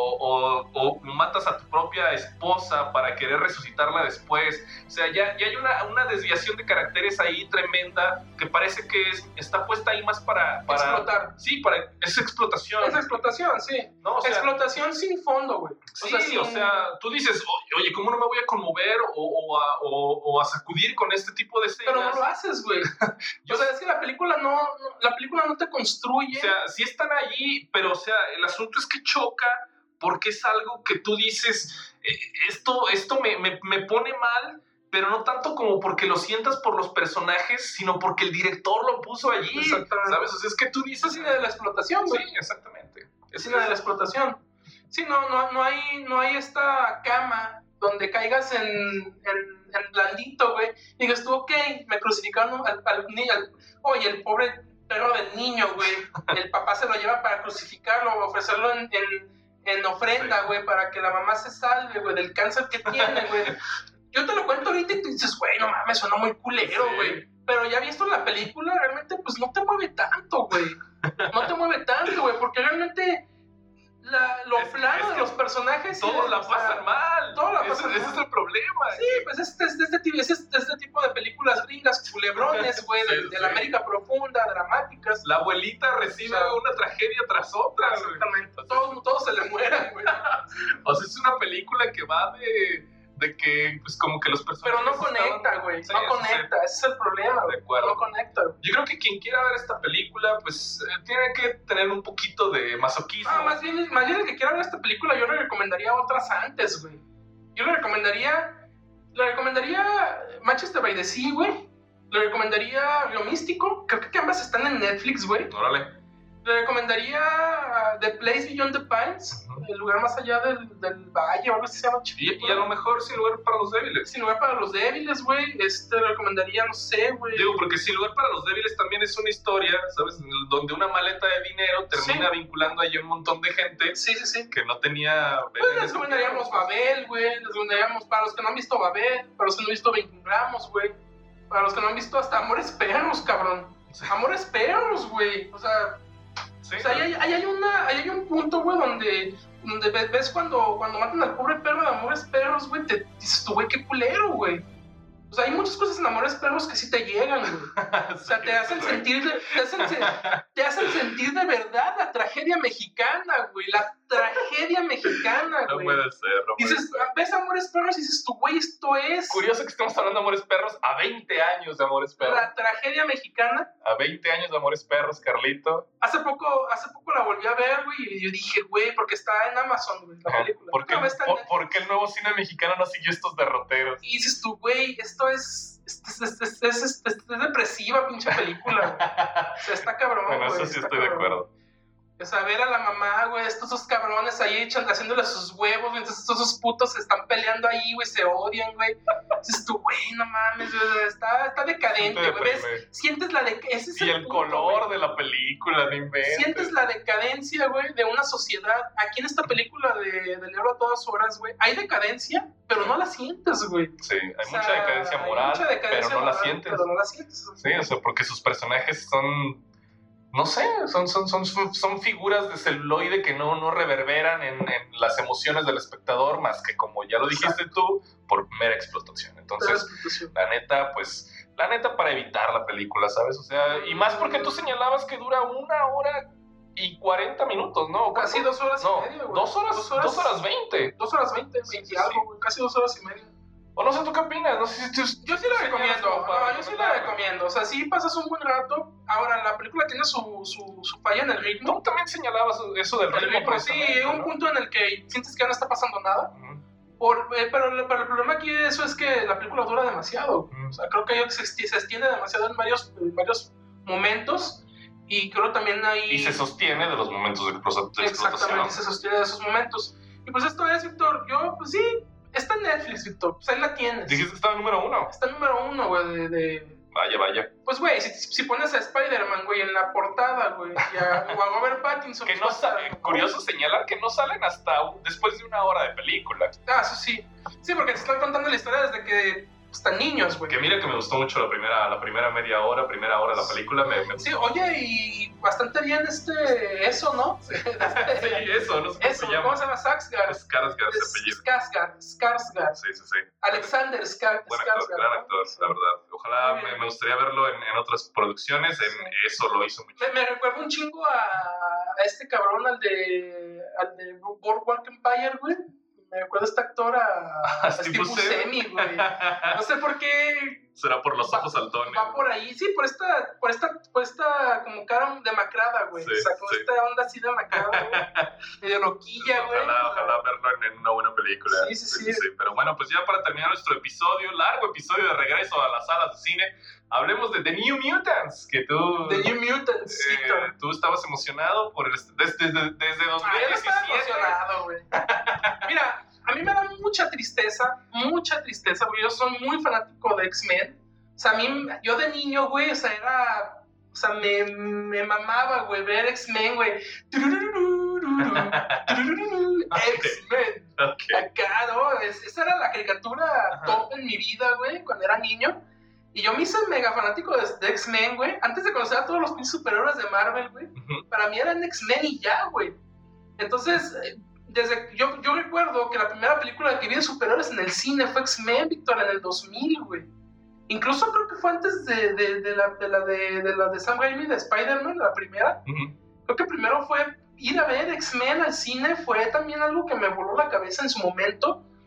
o, o, o matas a tu propia esposa para querer resucitarla después. O sea, ya, ya hay una, una desviación de caracteres ahí tremenda que parece que es, está puesta ahí más para... para Explotar. Sí, para, es explotación. Es explotación, sí. ¿no? O sea, Explotación sin fondo, güey. sí, o sea, tú dices, oye, oye, ¿cómo no me voy a conmover o, o, a, o, o a sacudir con este tipo de escenas? Pero no lo haces, güey. Yo- O sea, es que la película no, no- la película no te construye. O sea, sí están allí, pero o sea, el asunto es que choca porque es algo que tú dices, eh, esto, esto me, me, me pone mal, pero no tanto como porque lo sientas por los personajes, sino porque el director lo puso allí, Exactamente. ¿sabes? O sea, es que tú es dices... cine de la explotación, güey. Sí, exactamente. Es cine de la explotación. Sí, no, no, no, hay, no hay esta cama donde caigas en, en, en blandito, güey. Y digas tú, ok, me crucificaron al, al niño. al- Oye, el pobre perro del niño, güey. El papá se lo lleva para crucificarlo, ofrecerlo en, en, en ofrenda, güey, para que la mamá se salve, güey, del cáncer que tiene, güey. Yo te lo cuento ahorita y tú dices, güey, no mames, suena muy culero, Sí. güey. Pero ya visto la película, realmente, pues no te mueve tanto, güey. No te mueve tanto, güey, porque realmente la, lo Es que- plano es de que los personajes... Todos y- la o sea, pasan mal. todos la Ese- pasan ese mal. es el problema. Sí, pues es, es de este tipo, es de este tipo de películas gringas, culebrones, güey, de, Sí, de la sí. América profunda, dramáticas. La abuelita recibe O sea, una tragedia tras otra. güey. Exactamente. Todos, todos se le mueran, güey. O sea, es una película que va de, de que, pues, como que los personajes... Pero no conecta, güey. Sí, no sí, conecta. Ese es el problema, güey. De acuerdo. No conecta, güey. Yo creo que quien quiera ver esta película, pues, eh, tiene que tener un poquito de masoquismo. Ah, más bien, más bien el que quiera ver esta película, yo le recomendaría otras antes, güey. Yo le recomendaría... Le recomendaría Manchester by the Sea, güey. Le recomendaría Río Místico. Creo que ambas están en Netflix, güey. Órale. Le recomendaría The Place Beyond the Pines, uh-huh. El lugar más allá del, del valle, o algo así se llama. Y, y a lo mejor Sin lugar para los débiles. Sin lugar para los débiles, güey. Este, le recomendaría, no sé, güey. Digo, porque Sin lugar para los débiles también es una historia, ¿sabes? Donde una maleta de dinero termina sí. vinculando ahí a un montón de gente. Sí, sí, sí. Que no tenía... Pues les recomendaríamos Babel, güey. Les recomendaríamos, para los que no han visto Babel, para los que no han visto veintiún gramos, güey. Para los que no han visto hasta Amores Perros, cabrón. Sí. Amores Perros, güey. O sea... Sí, o sea, ahí hay, ahí hay, una, ahí hay un punto, güey, donde, donde ves cuando, cuando matan al pobre perro de Amores Perros, güey, te dices tú, güey, qué culero, güey. O sea, hay muchas cosas en Amores Perros que sí te llegan, güey. O sea, te hacen sentir, de, te, hacen, te hacen sentir de verdad la tragedia mexicana, güey. La tragedia mexicana, güey. No puede ser, no puede dices, ser. ves Amores Perros y dices tú, güey, esto es... Curioso que estemos hablando de Amores Perros a veinte años de Amores Perros. La tragedia mexicana. A veinte años de Amores Perros, Carlito. Hace poco, hace poco la volví a ver, güey, y yo dije, güey, porque está en Amazon, güey, la película. ¿Por qué, no, por, ¿Por qué el nuevo cine mexicano no siguió estos derroteros? Y dices tú, güey, esto es, es, es, es, es, es, es, es depresiva, pinche película, güey. O sea, está cabrón, güey. Bueno, eso sí estoy cabrón. de acuerdo. O sea, ver a la mamá, güey, estos dos cabrones ahí echan, haciéndole sus huevos, güey, entonces estos dos putos se están peleando ahí, güey, se odian, güey. Dices tú, güey, no mames, güey, está, está decadente, güey, ¿ves? Sientes la decadencia, ese es y el, el punto, color güey. de la película, no inventes. Sientes la decadencia, güey, de una sociedad. Aquí en esta película de, de León a todas horas, güey, hay decadencia, pero no la sientes, güey. Sí, hay o sea, mucha decadencia moral, mucha decadencia pero no moral, la sientes. Pero no la sientes. Sí, o sea, porque sus personajes son... No sé, son, son, son, son figuras de celuloide que no, no reverberan en, en las emociones del espectador, más que, como ya lo dijiste tú, por mera explotación. Entonces, la neta, pues, la neta para evitar la película, ¿sabes? O sea, y más porque tú señalabas que dura una hora y cuarenta minutos, ¿no? Casi dos horas no, y media, güey. Dos horas, dos horas, dos horas veinte. Dos horas veinte, veinte y algo, güey. Casi dos horas y media. O no sé, ¿tú qué opinas? No sé si tú, yo sí la recomiendo, no, yo sí la recomiendo. O sea, sí pasas un buen rato. Ahora, la película tiene su, su, su falla en el ritmo. Tú también señalabas eso del el ritmo. ritmo sí, hay un ¿no? punto en el que sientes que ya no está pasando nada. Uh-huh. Por, eh, pero, pero el problema aquí de eso es que la película dura demasiado. Uh-huh. O sea, creo que se, se extiende demasiado en varios, en varios momentos. Y creo también hay... Y se sostiene de los momentos de explotación. Exactamente, se sostiene de esos momentos. Y pues esto es, Víctor, yo, pues sí... Está en Netflix, Víctor. Pues ahí la tienes. Dijiste que está en número uno. Está en número uno, güey, de, de... Vaya, vaya. Pues, güey, si, si pones a Spider-Man, güey, en la portada, güey, y a, o a Robert Pattinson... Que no sale, curioso señalar que no salen hasta después de una hora de película. Ah, eso sí. Sí, porque te están contando la historia desde que están niños, güey. Que mira que me gustó mucho la primera, la primera media hora, primera hora de la película. Me, me sí, oye, y bastante bien este... Eso, ¿no? Sí, eso, no sé cómo eso, se llama. ¿Cómo se llama? Skarsgård. Skarsgård, ese apellido. Skarsgård, Skarsgård. Sí, sí, sí. Alexander Skarsgård. Buen actor, gran actor, la verdad. Ojalá me, me gustaría verlo en, en otras producciones. En sí. Eso lo hizo mucho. Me, me recuerda un chingo a, a este cabrón, al de... Al de Boardwalk Empire, güey. Me recuerda a este actor a, a Steve Buscemi, güey. No sé por qué. Será por los ojos va, saltones. Va por ahí, sí, por esta, por esta, por esta como cara demacrada, güey. Sí, o sea, con sí. esta onda así demacrada, güey. Medio loquilla, güey. Ojalá, ojalá verlo en, en una buena película. Sí sí sí. sí, sí, sí. Pero bueno, pues ya para terminar nuestro episodio, largo episodio de regreso a las salas de cine, hablemos de The New Mutants, que tú... The New Mutants, eh, Víctor. Tú estabas emocionado por el, desde, desde, desde dos mil diecisiete. Ah, yo estaba emocionado, güey. Mira, a mí me da mucha tristeza, mucha tristeza, porque yo soy muy fanático de X-Men. O sea, a mí, yo de niño, güey, o sea, era... O sea, me, me mamaba, güey, ver X-Men, güey. X-Men. Okay. Acá, ¿no? Es, esa era la caricatura Ajá. top en mi vida, güey, cuando era niño. Y yo me hice mega fanático de, de X-Men, güey. Antes de conocer a todos los pinches superhéroes de Marvel, güey. Uh-huh. Para mí eran X-Men y ya, güey. Entonces... Desde, yo, yo recuerdo que la primera película que vi de superhéroes en el cine fue X-Men, Víctor, en el dos mil, güey. Incluso creo que fue antes de, de, de, la, de, la, de, de la de Sam Raimi, de Spider-Man, la primera. Uh-huh. Creo que primero fue ir a ver X-Men al cine, fue también algo que me voló la cabeza en su momento.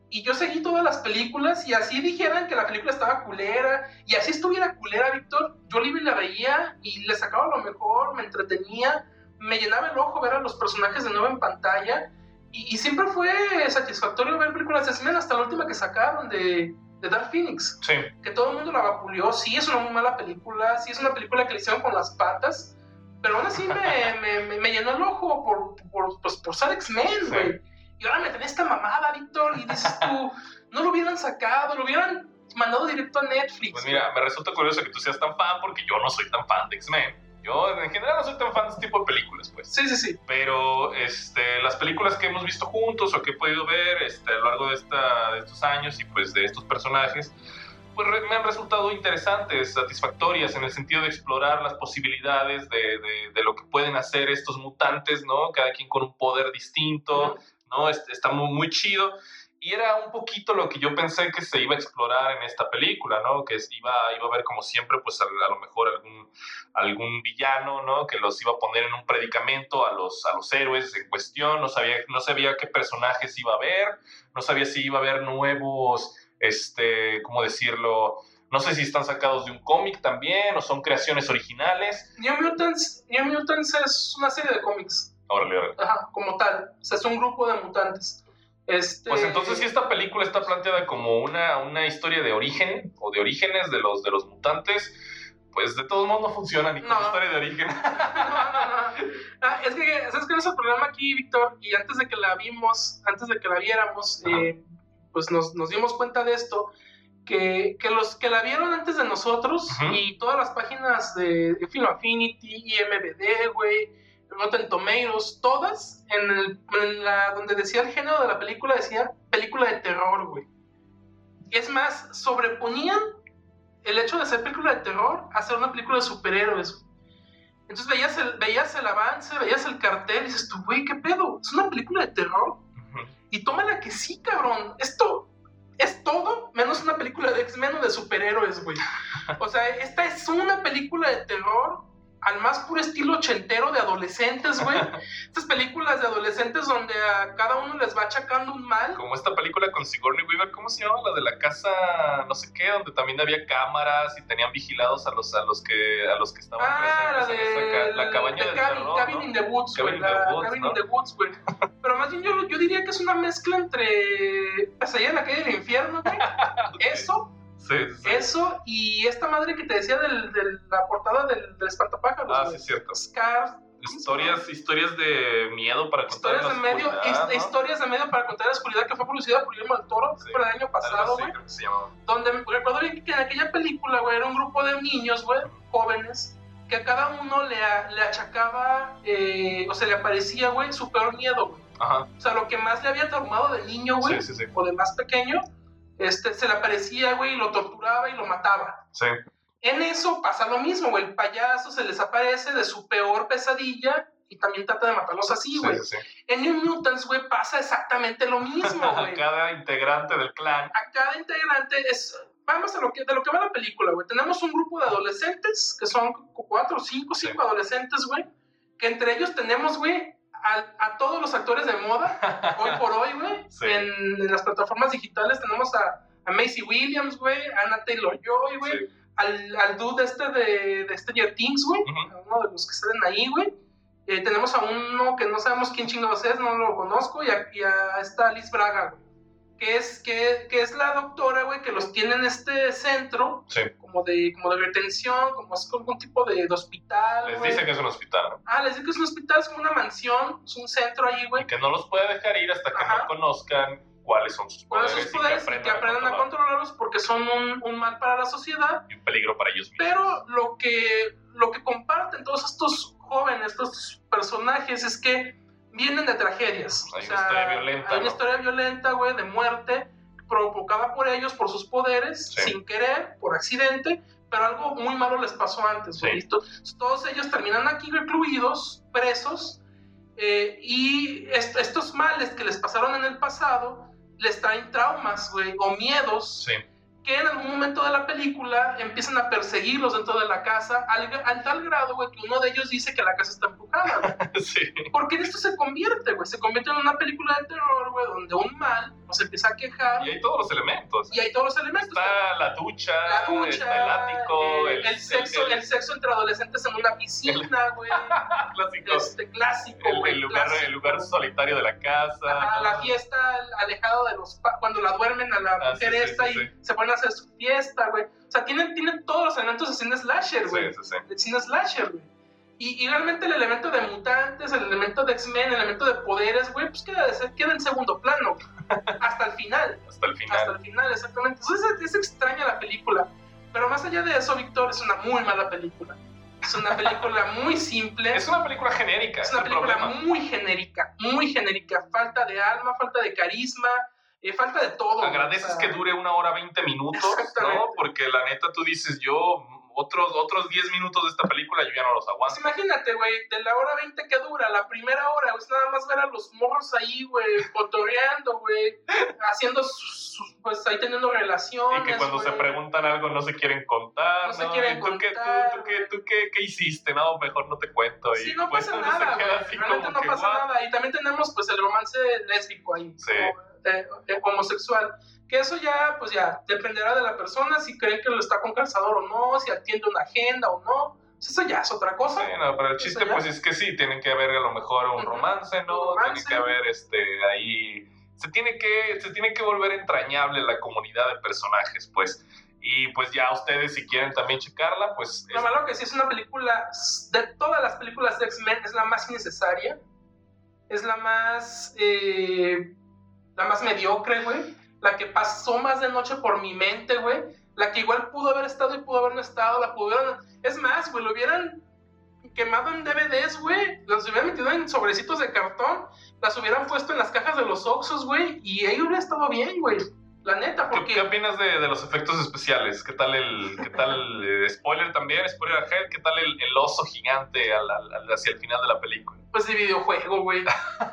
Y yo seguí todas las películas y así dijeran que la película estaba culera y así estuviera culera, Víctor, yo la iba y la veía y le sacaba lo mejor, me entretenía, me llenaba el ojo ver a los personajes de nuevo en pantalla y, y siempre fue satisfactorio ver películas de X-Men hasta la última que sacaron de, de Dark Phoenix. Sí. Que todo el mundo la vapuleó, sí es una muy mala película, sí es una película que le hicieron con las patas, pero aún así me, me, me, me llenó el ojo por, por, pues, por ser X-Men, güey. Sí. Y ahora me tenés esta mamada, Víctor, y dices tú, no lo hubieran sacado, lo hubieran mandado directo a Netflix. Pues mira, me resulta curioso que tú seas tan fan, porque yo no soy tan fan de X-Men. Yo en general no soy tan fan de este tipo de películas, pues. Sí, sí, sí. Pero este, las películas que hemos visto juntos o que he podido ver este, a lo largo de, esta, de estos años y pues de estos personajes, pues re, me han resultado interesantes, satisfactorias, en el sentido de explorar las posibilidades de, de, de lo que pueden hacer estos mutantes, ¿no? Cada quien con un poder distinto. Uh-huh. ¿No? Está muy, muy chido y era un poquito lo que yo pensé que se iba a explorar en esta película, ¿no? Que iba, iba a haber como siempre pues a, a lo mejor algún, algún villano, ¿no? Que los iba a poner en un predicamento a los, a los héroes en cuestión, no sabía, no sabía qué personajes iba a haber, no sabía si iba a haber nuevos, este, ¿cómo decirlo? No sé si están sacados de un cómic también o son creaciones originales. New Mutants, New Mutants es una serie de cómics. Órale, órale. Ajá, como tal. O sea, es un grupo de mutantes. Este... Pues entonces si esta película está planteada como una, una historia de origen o de orígenes de los, de los mutantes, pues de todos modos no funciona ni como no. historia de origen. No, no, no. Ah, es que, ¿sabes qué es el problema aquí, Víctor? Y antes de que la vimos, antes de que la viéramos, eh, pues nos, nos dimos cuenta de esto, que, que los que la vieron antes de nosotros, uh-huh. y todas las páginas de, de Film Affinity, I M D B, güey, Rotten Tomatoes, todas, en, el, en la, donde decía el género de la película, decía película de terror, güey. Es más, sobreponían el hecho de hacer película de terror a hacer una película de superhéroes. Entonces veías el, veías el avance, veías el cartel y dices tú, güey, ¿qué pedo? ¿Es una película de terror? Uh-huh. Y tómala que sí, cabrón. Esto es todo menos una película de X-Men o de superhéroes, güey. O sea, esta es una película de terror al más puro estilo ochentero de adolescentes, güey. Estas películas de adolescentes donde a cada uno les va achacando un mal. Como esta película con Sigourney Weaver, ¿cómo se llama? La de la casa, no sé qué, donde también había cámaras y tenían vigilados a los, a los, que, a los que estaban ah, presentes la de, en esa, la cabaña de del Cabin, terror, Cabin ¿no? in the Woods, Cabin güey. in the La, Woods, Cabin ¿no? in the Woods, güey. Pero más bien yo, yo diría que es una mezcla entre Pesadilla en la calle del infierno, güey. Okay. Eso... Sí, sí. Eso y esta madre que te decía de la portada del, del espantapájaros. Ah, sí, es cierto. Scars. Historias, historias de miedo para contar historias en la la medio, oscuridad, ¿no? Historias de medio para contar en la oscuridad, que fue producida por Guillermo del Toro, sí. Por el año pasado, güey. Donde recuerdo bien que en aquella película, güey, era un grupo de niños, güey, jóvenes, que a cada uno le, le achacaba, eh, o se le aparecía, güey, su peor miedo, güey. Ajá. O sea, lo que más le había traumado de niño, güey, sí, sí, sí. o de más pequeño. Este, se le aparecía, güey, y lo torturaba y lo mataba. Sí. En eso pasa lo mismo, güey. El payaso se les aparece de su peor pesadilla y también trata de matarlos así, güey. Sí, sí, sí. En New Mutants, güey, pasa exactamente lo mismo, güey. A cada integrante del clan. A cada integrante es... Vamos a lo que, de lo que va la película, güey. Tenemos un grupo de adolescentes, que son cuatro, cinco, cinco sí. adolescentes, güey. Que entre ellos tenemos, güey, A, a todos los actores de moda, hoy por hoy, güey, sí. en, en las plataformas digitales tenemos a, a Maisie Williams, güey, a Anna Taylor-Joy, güey, sí. al, al dude este de, de Stranger Things, güey, uh-huh. a uno de los que salen ahí, güey, eh, tenemos a uno que no sabemos quién chingados es, no lo conozco, y a, y a esta Liz Braga, güey, que es, que, que es la doctora, güey, que los tiene en este centro, sí. como, de, como de retención, como es algún tipo de, de hospital. Les güey. dice que es un hospital, ¿no? Ah, les dice que es un hospital, es como una mansión, es un centro ahí, güey. Y que no los puede dejar ir hasta que Ajá. no conozcan cuáles son sus poderes, sus poderes y que aprendan, y que aprendan a, a controlarlos porque son un, un mal para la sociedad. Y un peligro para ellos mismos. Pero lo que, lo que comparten todos estos jóvenes, estos personajes, es que vienen de tragedias. Hay o una sea, historia violenta, Hay ¿no? una historia violenta, güey, de muerte, provocada por ellos, por sus poderes, sí. sin querer, por accidente, pero algo muy malo les pasó antes, güey. Sí. Todos ellos terminan aquí recluidos, presos, eh, y est- estos males que les pasaron en el pasado les traen traumas, güey, o miedos, sí. que en algún momento de la película empiezan a perseguirlos dentro de la casa, al, al tal grado, güey, que uno de ellos dice que la casa está dibujada, güey. Sí. Porque en esto se convierte, güey. Se convierte en una película de terror, güey, donde un mal nos empieza a quejar. Y hay todos los elementos. Y hay todos los elementos. Está la ducha, La ducha, está el ático, el, el sexo, el, el sexo entre adolescentes en una piscina, güey. clásico. Este clásico, El, güey, el lugar, clásico. el lugar solitario de la casa. Ajá, la fiesta alejado de los pa- cuando la duermen a la Ah, mujer sí, sí, esta sí, y sí. se ponen a hacer su fiesta, güey. O sea, tienen, tienen todos los elementos de cine slasher, güey. Sí, sí, sí. De cine slasher, güey. Y, y realmente el elemento de mutantes, el elemento de X-Men, el elemento de poderes, güey, pues queda, queda en segundo plano. Hasta el final. Hasta el final. Hasta el final, exactamente. Entonces es, es extraña la película. Pero más allá de eso, Víctor, es una muy mala película. Es una película muy simple. Es una película genérica. Es una el película problema. muy genérica, muy genérica. Falta de alma, falta de carisma, eh, falta de todo. Agradeces o sea, que dure una hora veinte minutos, Exactamente. ¿no? Porque la neta tú dices, yo otros otros diez minutos de esta película yo ya no los Pues aguanto. imagínate, güey, de la hora veinte que dura, la primera hora, es nada más ver a los morros ahí, güey, cotorreando, güey, haciendo sus, sus- pues ahí teniendo relaciones. Y que cuando se güey. preguntan algo no se quieren contar, No ¿no? se quieren ¿Y tú, qué, contar, tú, tú, qué, tú qué, qué hiciste? No, mejor no te cuento. Sí, Y no pues pasa uno nada, se queda güey. así Realmente como no que, pasa "What?". nada. Y también tenemos, pues, el romance lésbico ahí, Sí. como, eh, eh, homosexual. Que eso ya, pues ya, dependerá de la persona, si creen que lo está con calzador o no, si atiende una agenda o no. Pues eso ya es otra cosa. Sí, no, pero el chiste ya. pues es que sí, tienen que haber a lo mejor un Ujú. romance, ¿no? Un romance. Tiene que haber este ahí se tiene que se tiene que volver entrañable la comunidad de personajes, pues. Y pues ya ustedes si quieren también checarla, pues Lo es- malo que sí es una película, de todas las películas de X-Men, es la más innecesaria, es la más, eh, la más mediocre, güey, la que pasó más de noche por mi mente, güey, la que igual pudo haber estado y pudo haber no estado, la pudieron, es más, güey, lo hubieran quemado en D V Ds, güey, las hubieran metido en sobrecitos de cartón, las hubieran puesto en las cajas de los Oxxos, güey, y ahí hubiera estado bien, güey, la neta, ¿Qué, porque... qué opinas de, de los efectos especiales? ¿Qué tal el qué tal eh, spoiler también, spoiler ahead, qué tal el, el oso gigante al- al- al- hacia el final de la película? Pues de videojuego, güey.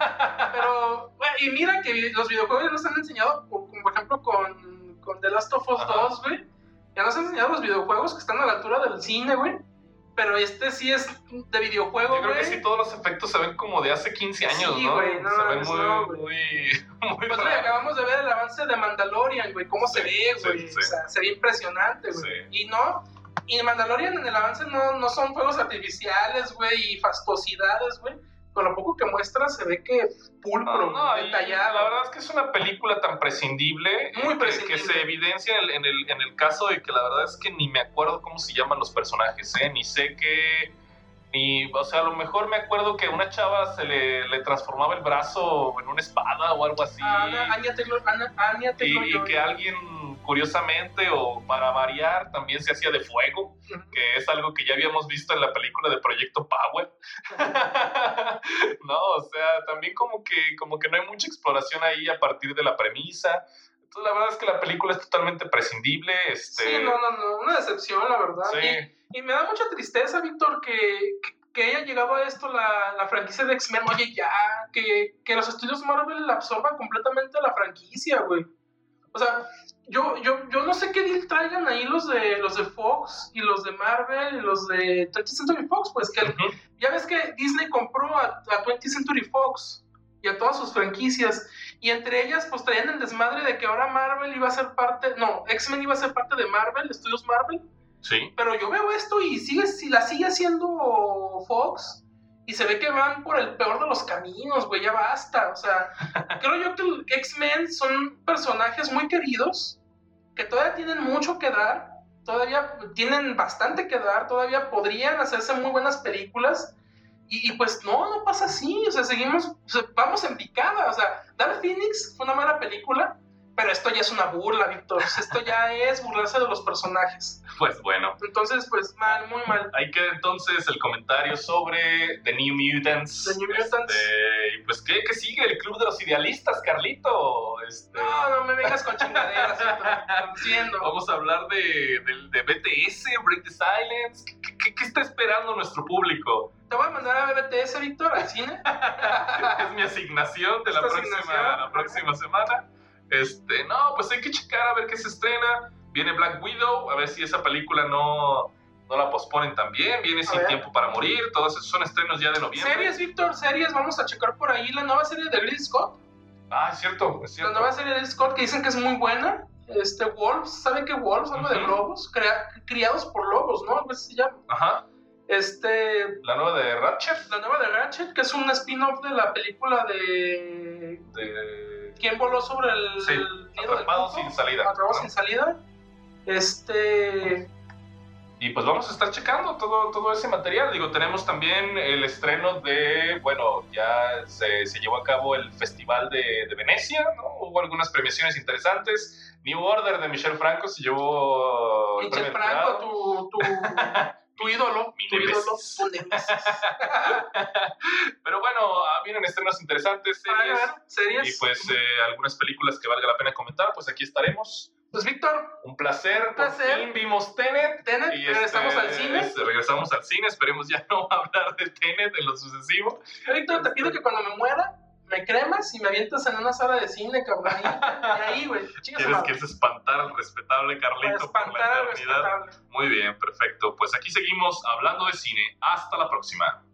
Pero, güey, y mira que los videojuegos nos han enseñado, como por ejemplo con, con The Last of Us Ajá. dos, güey. Ya nos han enseñado los videojuegos que están a la altura del cine, güey. Pero este sí es de videojuego, Yo creo güey. que sí, todos los efectos se ven como de hace quince años, Sí, ¿no? güey, no, se ven no, muy, no, güey. muy, muy Pues, güey, raros. acabamos de ver el avance de Mandalorian, güey. Cómo se Sí, ve, sí, güey. sí. O sea, se ve impresionante, güey. Sí. Y no... Y Mandalorian en el avance no, no son fuegos artificiales, güey, y fastuosidades, güey. Con lo poco que muestra se ve que pulcro, No, no, y detallado. la verdad es que es una película tan prescindible, Muy que- prescindible. que se evidencia en el, en, el, en el caso de que la verdad es que ni me acuerdo cómo se llaman los personajes, ¿eh? Ni sé qué... Ni, o sea, a lo mejor me acuerdo que una chava se le, le transformaba el brazo en una espada o algo así. Ana, Anya Taylor, Ana, Anya y, Taylor-Joy. y que alguien, curiosamente, o para variar, también se hacía de fuego, Ujú. que es algo que ya habíamos visto en la película de Proyecto Power. No, o sea, también como que, como que no hay mucha exploración ahí a partir de la premisa. Entonces, la verdad es que la película es totalmente prescindible. Este, Sí, no, no, no, una decepción, la verdad. Sí. Y, y me da mucha tristeza, Víctor, que, que, que haya llegado a esto la, la franquicia de X-Men. Oye, ya, que, que los estudios Marvel absorban completamente la franquicia, güey. O sea, yo, yo, yo no sé qué deal traigan ahí los de, los de Fox y los de Marvel y los de twentieth Century Fox, pues que Ujú. ya ves que Disney compró a, a twentieth Century Fox y a todas sus franquicias, y entre ellas pues traían el desmadre de que ahora Marvel iba a ser parte, no, X-Men iba a ser parte de Marvel, estudios Marvel, Sí. pero yo veo esto y sigue, si la sigue haciendo Fox, y se ve que van por el peor de los caminos, güey, ya basta, o sea, creo yo que el X-Men son personajes muy queridos, que todavía tienen mucho que dar, todavía tienen bastante que dar, todavía podrían hacerse muy buenas películas, y, y pues no, no pasa así, o sea, seguimos, o sea, vamos en picada, o sea, Dark Phoenix fue una mala película, pero esto ya es una burla, Víctor, o sea, esto ya es burlarse de los personajes, Pues bueno. entonces pues mal, muy mal. Ahí queda entonces el comentario sobre The New Mutants. The New Mutants. Este, y pues, ¿qué, ¿qué sigue? El Club de los Idealistas, Carlito. Este, No, no me vengas con chingaderas, Víctor, diciendo. Vamos a hablar de, de, de B T S, Break the Silence. ¿Qué, qué, qué está esperando nuestro público? Te voy a mandar a B T S, Víctor, al cine. Es mi asignación de la ¿Es tu próxima, asignación? la próxima semana. Este, no, pues hay que checar a ver qué se estrena. Viene Black Widow, a ver si esa película no, no la posponen también, viene A Sin ver. Tiempo para Morir, todos esos son estrenos ya de noviembre. Series, Víctor, series, vamos a checar por ahí la nueva serie de Ridley Scott. Ah, es cierto, es La cierto. nueva serie de Ridley Scott que dicen que es muy buena. Este, Wolves, ¿saben qué Wolves? Algo de Ujú. lobos, crea- criados por lobos, ¿no? Algo así se llama. Ajá, Este, la nueva de Ratchet, la nueva de Ratchet, que es un spin-off de la película de... de... ¿Quién voló sobre el Sí, nido del Atrapado cuco? sin salida. Atrapado ¿no? sin salida. Este... Y pues vamos a estar checando todo, todo ese material. Digo, tenemos también el estreno de, bueno, ya se, se llevó a cabo el Festival de, de Venecia, ¿no? Hubo algunas premiaciones interesantes. New Order de Michel Franco se llevó el Michel premio del Franco, jurado. tu, tu, tu ídolo. Mi Tu ídolo. némesis. Tu némesis. Pero bueno, ah, vienen estrenos interesantes, A series. ver, series. Y pues eh, algunas películas que valga la pena comentar, pues aquí estaremos. Pues Víctor, Un placer, Un placer. por fin vimos Tenet. Tenet, Y regresamos este, al cine. este, regresamos al cine, esperemos ya no hablar de Tenet en lo sucesivo. Víctor, te pido que cuando me muera, me cremas y me avientas en una sala de cine, cabrón. Ahí, ahí, güey. Chinga su ¿Quieres, madre. ¿Quieres espantar al respetable Para Carlito por espantar la al eternidad? respetable. Muy bien, perfecto. Pues aquí seguimos hablando de cine. Hasta la próxima.